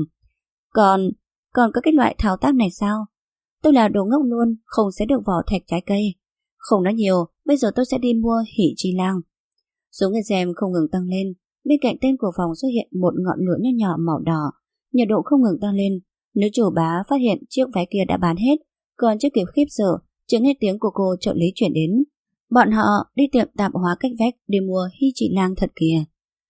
Còn có cái loại thao tác này sao? Tôi là đồ ngốc luôn, không sẽ được vỏ thạch trái cây. Không nói nhiều, bây giờ tôi sẽ đi mua hỉ chi lang. Số người xem không ngừng tăng lên. Bên cạnh tên của phòng xuất hiện một ngọn lửa nho nhỏ màu đỏ. Nhiệt độ không ngừng tăng lên. Nữ chủ bá phát hiện chiếc váy kia đã bán hết. Còn chưa kịp khiếp sợ, chợt nghe tiếng của cô trợ lý chuyển đến. Bọn họ đi tiệm tạp hóa cách vách để mua hi chị lang thật kìa.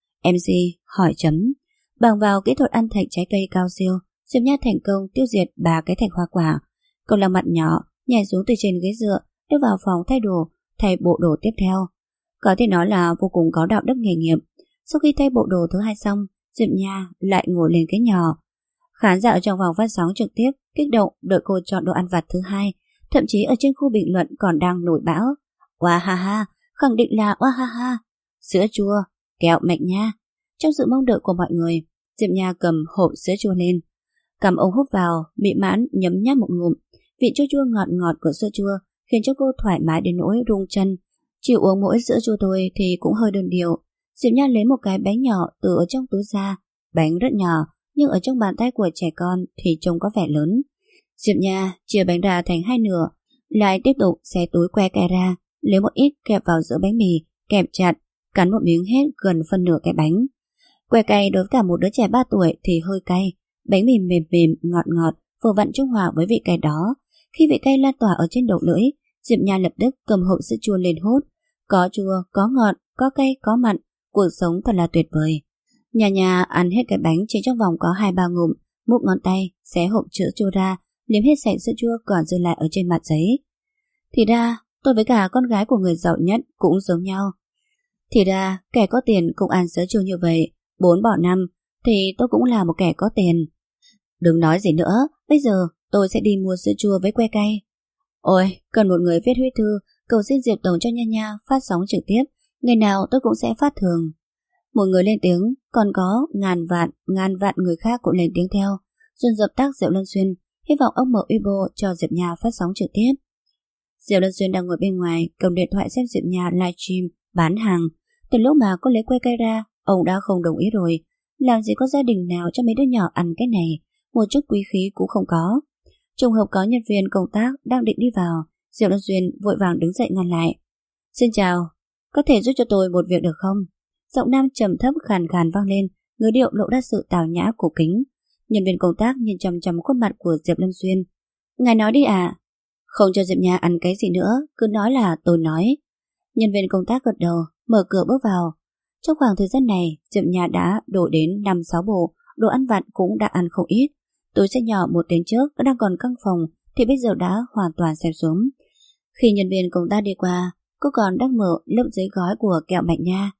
MC hỏi chấm. Bằng vào kỹ thuật ăn thạch trái cây cao siêu, Diệp Nha thành công tiêu diệt 3 cái thạch hoa quả. Còn là mặt nhỏ nhảy xuống từ trên ghế dựa, đưa vào phòng thay bộ đồ tiếp theo. Có thể nói là vô cùng có đạo đức nghề nghiệp. Sau khi thay bộ đồ thứ hai xong, Diệp Nha lại ngồi lên ghế nhỏ. Khán giả ở trong vòng phát sóng trực tiếp kích động đợi cô chọn đồ ăn vặt thứ hai, thậm chí ở trên khu bình luận còn đang nổi bão. Oa ha ha, khẳng định là oa ha ha. Sữa chua, kẹo Mạnh Nha. Trong sự mong đợi của mọi người, Diệp Nha cầm hộp sữa chua lên, cầm ống hút vào, mị mãn nhấm nháp một ngụm. Vị chua chua ngọt ngọt của sữa chua khiến cho cô thoải mái đến nỗi rung chân. Chỉ uống mỗi sữa chua thôi thì cũng hơi đơn điệu. Diệp Nha lấy một cái bánh nhỏ từ ở trong túi ra. Bánh rất nhỏ, nhưng ở trong bàn tay của trẻ con thì trông có vẻ lớn. Diệp Nha chia bánh ra thành hai nửa, lại tiếp tục xé túi que cay ra, lấy một ít kẹp vào giữa bánh mì, kẹp chặt, cắn một miếng hết gần phân nửa cái bánh. Que cay đối với cả một đứa trẻ 3 tuổi thì hơi cay. Bánh mì mềm mềm, ngọt ngọt, vừa vặn trung hòa với vị cay đó. Khi vị cay lan tỏa ở trên đầu lưỡi, Diệp Nha lập tức cầm hộp sữa chua lên hút. Có chua, có ngọt, có cay, có mặn, cuộc sống thật là tuyệt vời. Nhà ăn hết cái bánh chỉ trong vòng có 2-3 ngụm, mút ngón tay, xé hộp sữa chua ra, liếm hết sạch sữa chua còn dư lại ở trên mặt giấy. Thì ra, tôi với cả con gái của người giàu nhất cũng giống nhau. Thì ra, kẻ có tiền cũng ăn sữa chua như vậy, 4 bỏ 5, thì tôi cũng là một kẻ có tiền. Đừng nói gì nữa, bây giờ tôi sẽ đi mua sữa chua với que cay. Ôi, cần một người viết huyết thư cầu xin Diệp Tổng cho Nha phát sóng trực tiếp, ngày nào tôi cũng sẽ phát thường. Một người lên tiếng, còn có ngàn vạn người khác cũng lên tiếng theo. Dồn dập tác Diệu Lân Xuyên, hy vọng ông mở Weibo cho Diệp Nha phát sóng trực tiếp. Diệu Lân Xuyên đang ngồi bên ngoài, cầm điện thoại xem Diệp Nha livestream bán hàng. Từ lúc mà cô lấy que cay ra, ông đã không đồng ý rồi. Làm gì có gia đình nào cho mấy đứa nhỏ ăn cái này, một chút quý khí cũng không có. Trùng hợp có nhân viên công tác đang định đi vào, Diệu Lân Xuyên vội vàng đứng dậy ngăn lại. Xin chào, có thể giúp cho tôi một việc được không? Giọng nam trầm thấp khàn khàn vang lên, ngữ điệu lộ ra sự tào nhã cổ kính. Nhân viên công tác nhìn chằm chằm khuôn mặt của Diệp Lân Xuyên. Ngài nói đi à? Không cho Diệp Nha ăn cái gì nữa, cứ nói là tôi nói. Nhân viên công tác gật đầu, mở cửa bước vào. Trong khoảng thời gian này, Diệp Nha đã đổ đến 5-6 bộ, đồ ăn vặt cũng đã ăn không ít. Túi sách nhỏ một tiếng trước đang còn căng phòng thì bây giờ đã hoàn toàn xẹp xuống. Khi nhân viên công tác đi qua, cô còn đang mở lớp giấy gói của kẹo Mạnh Nha.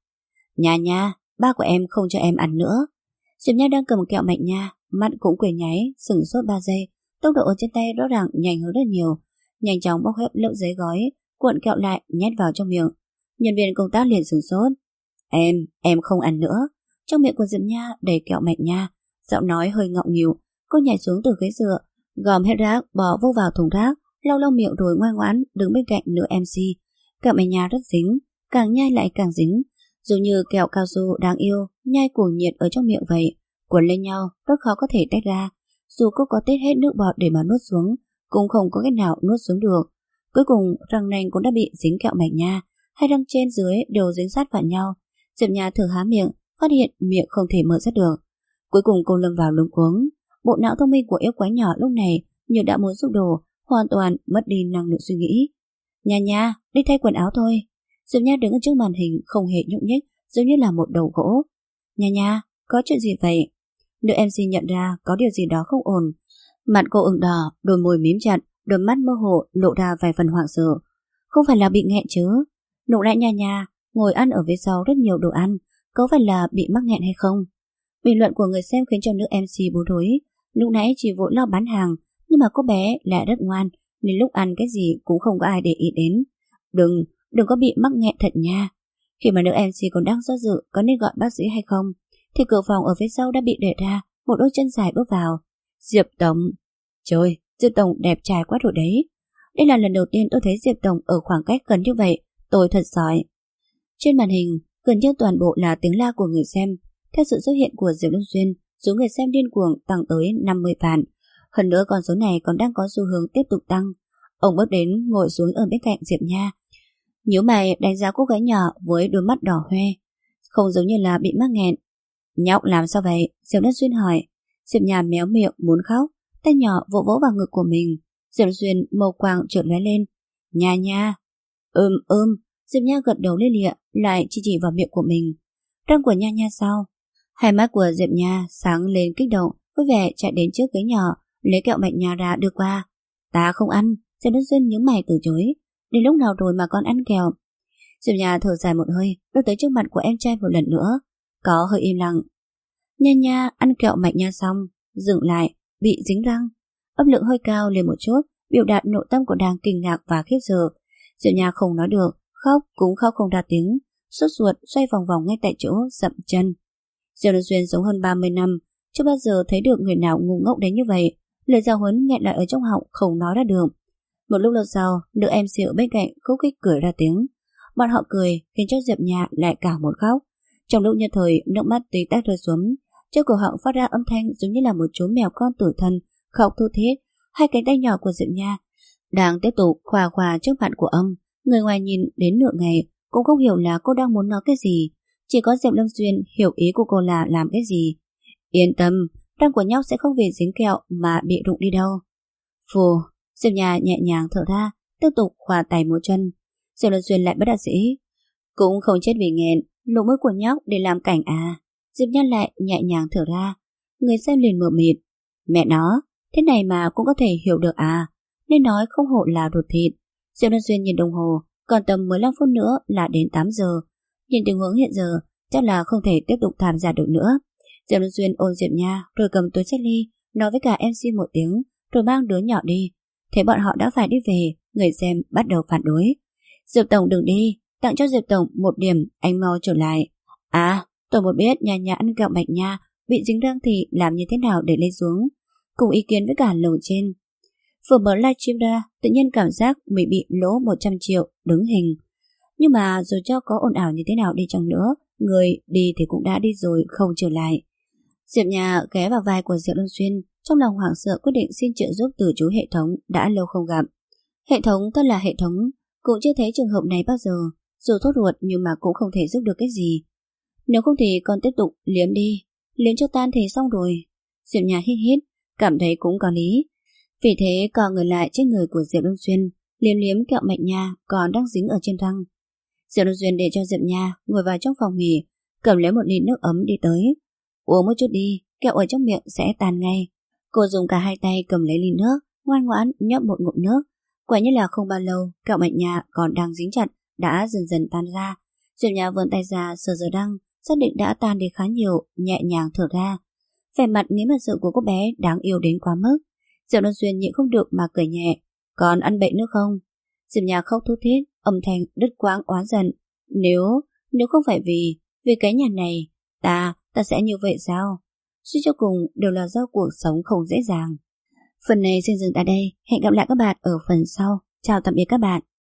Nha, ba của em không cho em ăn nữa. Diệp Nha đang cầm kẹo Mạnh Nha, mắt cũng quẩy nháy, sửng sốt 3 giây, tốc độ ở trên tay rõ ràng nhanh hơn rất nhiều. Nhanh chóng bóc hết lớp giấy gói, cuộn kẹo lại nhét vào trong miệng. Nhân viên công tác liền sửng sốt. Em không ăn nữa. Trong miệng của Diệp Nha đầy kẹo Mạnh Nha, giọng nói hơi ngọng nghịu. Cô nhảy xuống từ ghế dựa, gom hết rác bỏ vô vào thùng rác, lau miệng rồi ngoan ngoãn đứng bên cạnh nữ MC. Kẹo Mạnh Nha rất dính, càng nhai lại càng dính, giống như kẹo cao su đáng yêu nhai cuồng nhiệt ở trong miệng vậy, cuốn lên nhau rất khó có thể tách ra. Dù cô có tết hết nước bọt để mà nuốt xuống, cũng không có cách nào nuốt xuống được. Cuối cùng răng nanh cũng đã bị dính kẹo Mạnh Nha, hai răng trên dưới đều dính sát vào nhau. Diệp Nha thử há miệng, phát hiện miệng không thể mở ra được. Cuối cùng cô lâm vào luống cuống. Bộ não thông minh của yêu quái nhỏ lúc này như đã muốn sụp đổ, hoàn toàn mất đi năng lượng suy nghĩ. Nha, đi thay quần áo thôi. Diệp Nha đứng ở trước màn hình không hề nhúc nhích, giống như là một đầu gỗ. Nha, có chuyện gì vậy? Nữ MC nhận ra có điều gì đó không ổn. Mặt cô ửng đỏ, đôi môi mím chặt, đôi mắt mơ hồ lộ ra vài phần hoảng sợ. Không phải là bị nghẹn chứ? Lúc nãy Nha ngồi ăn ở phía sau rất nhiều đồ ăn, có phải là bị mắc nghẹn hay không? Bình luận của người xem khiến cho nữ MC bối rối. Lúc nãy chỉ vội lo bán hàng, nhưng mà cô bé lại rất ngoan, nên lúc ăn cái gì cũng không có ai để ý đến. Đừng có bị mắc nghẹn thật nha. Khi mà nữ MC còn đang do dự có nên gọi bác sĩ hay không, thì cửa phòng ở phía sau đã bị để ra, một đôi chân dài bước vào. Diệp Tổng. Trời, Diệp Tổng đẹp trai quá rồi đấy. Đây là lần đầu tiên tôi thấy Diệp Tổng ở khoảng cách gần như vậy, tôi thật giỏi. Trên màn hình, gần như toàn bộ là tiếng la của người xem. Theo sự xuất hiện của Diệp Lâm Xuyên, số người xem điên cuồng tăng tới 50 vạn. Hơn nữa con số này còn đang có xu hướng tiếp tục tăng. Ông bước đến ngồi xuống ở bên cạnh Diệp Nha. Nhíu mày đánh giá cô gái nhỏ với đôi mắt đỏ hoe, không giống như là bị mắc nghẹn. Nhóc làm sao vậy? Diệp Lâm Xuyên hỏi. Diệp Nha méo miệng muốn khóc, tay nhỏ vỗ vỗ vào ngực của mình. Diệp Lâm Xuyên màu quàng trượt lóe lên. Nha nha. Diệp Nha gật đầu lia lịa, lại chỉ vào miệng của mình. Răng của Nha Nha sao? Hai mắt của Diệp Nha sáng lên kích động, vui vẻ chạy đến trước ghế nhỏ, lấy kẹo Mạnh Nha ra đưa qua. Ta không ăn. Diệp Lâm Xuyên nhướng mày từ chối. Đến lúc nào rồi mà con ăn kẹo? Diệp Nha thở dài một hơi, đưa tới trước mặt của em trai một lần nữa. Có hơi im lặng. Nha Nha ăn kẹo Mạnh Nha xong, dừng lại, bị dính răng. Âm lượng hơi cao lên một chút, biểu đạt nội tâm của đang kinh ngạc và khiếp sợ. Diệp Nha không nói được, khóc cũng khóc không ra tiếng, sốt ruột xoay vòng vòng ngay tại chỗ, dậm chân. Diệp Lâm Xuyên sống hơn 30 năm, chưa bao giờ thấy được người nào ngu ngốc đến như vậy. Lời giáo huấn nghẹn lại ở trong họng không nói ra được. Một lúc lâu sau, nữ MC ở bên cạnh khúc khích cười ra tiếng. Bọn họ cười khiến cho Diệp Nha lại cả một khóc. Trong lúc nhất thời, nước mắt tí tách rơi xuống, trên cổ họng phát ra âm thanh giống như là một chú mèo con tủi thân khóc thút thít. Hai cánh tay nhỏ của Diệp Nha đang tiếp tục khoa khoa trước mặt của ông. Người ngoài nhìn đến nửa ngày cũng không hiểu là cô đang muốn nói cái gì. Chỉ có Diệp Lâm Xuyên hiểu ý của cô là làm cái gì. Yên tâm, răng của nhóc sẽ không vì dính kẹo mà bị rụng đi đâu. Phù. Diệp Nha nhẹ nhàng thở ra, tiếp tục khoa tay múa chân. Diệp Lâm Xuyên lại bất đắc dĩ. Cũng không chết vì nghẹn, lỗ mũi của nhóc để làm cảnh à? Diệp Nha lại nhẹ nhàng thở ra. Người xem liền mờ mịt. Mẹ nó, thế này mà cũng có thể hiểu được à? Nên nói không hổ là ruột thịt. Diệp Lâm Xuyên nhìn đồng hồ, còn tầm 15 phút nữa là đến 8 giờ. Nhìn tình huống hiện giờ, chắc là không thể tiếp tục tham gia được nữa. Diệp Lâm Xuyên ôm Diệp Nha rồi cầm túi sách ly, nói với cả MC một tiếng, rồi mang đứa nhỏ đi. Thế bọn họ đã phải đi về, người xem bắt đầu phản đối. Diệp Tổng đừng đi, tặng cho Diệp Tổng một điểm, anh mau trở lại. À, tôi muốn biết Nha Nha ăn kẹo Mạnh Nha bị dính răng thì làm như thế nào để lên xuống. Cùng ý kiến với cả lầu trên. Vừa mở livestream ra, tự nhiên cảm giác mình bị lỗ 100 triệu, đứng hình. Nhưng mà dù cho có ồn ào như thế nào đi chăng nữa, người đi thì cũng đã đi rồi, không trở lại. Diệp Nha ghé vào vai của Diệp Lâm Xuyên, trong lòng hoảng sợ quyết định xin trợ giúp từ chú hệ thống đã lâu không gặp. Hệ thống thật là hệ thống, cũng chưa thấy trường hợp này bao giờ, dù thốt ruột nhưng mà cũng không thể giúp được cái gì. Nếu không thì con tiếp tục liếm đi, liếm cho tan thì xong rồi. Diệp Nha hít hít, cảm thấy cũng có lý. Vì thế cò người lại trên người của Diệp Lâm Xuyên, liếm liếm kẹo Mạnh Nha còn đang dính ở trên răng. Diệp Lâm Xuyên để cho Diệp Nha ngồi vào trong phòng nghỉ, cầm lấy một ly nước ấm đi tới. Uống một chút đi, kẹo ở trong miệng sẽ tan ngay. Cô dùng cả hai tay cầm lấy ly nước, ngoan ngoãn nhấp một ngụm nước. Quả nhiên là không bao lâu, kẹo Mạnh Nha còn đang dính chặt đã dần dần tan ra. Diệp Nha vươn tay ra sờ giờ đăng, xác định đã tan đi khá nhiều, nhẹ nhàng thở ra. Vẻ mặt nghĩ mặt sự của cô bé đáng yêu đến quá mức. Diệp Lâm Xuyên nhịn không được mà cười nhẹ. Còn ăn bậy nữa không? Diệp Nha khóc thút thít, âm thanh đứt quãng oán giận. Nếu không phải vì cái nhà này, ta sẽ như vậy sao? Suy cho cùng đều là do cuộc sống không dễ dàng. Phần này xin dừng tại đây, hẹn gặp lại các bạn ở phần sau. Chào tạm biệt các bạn.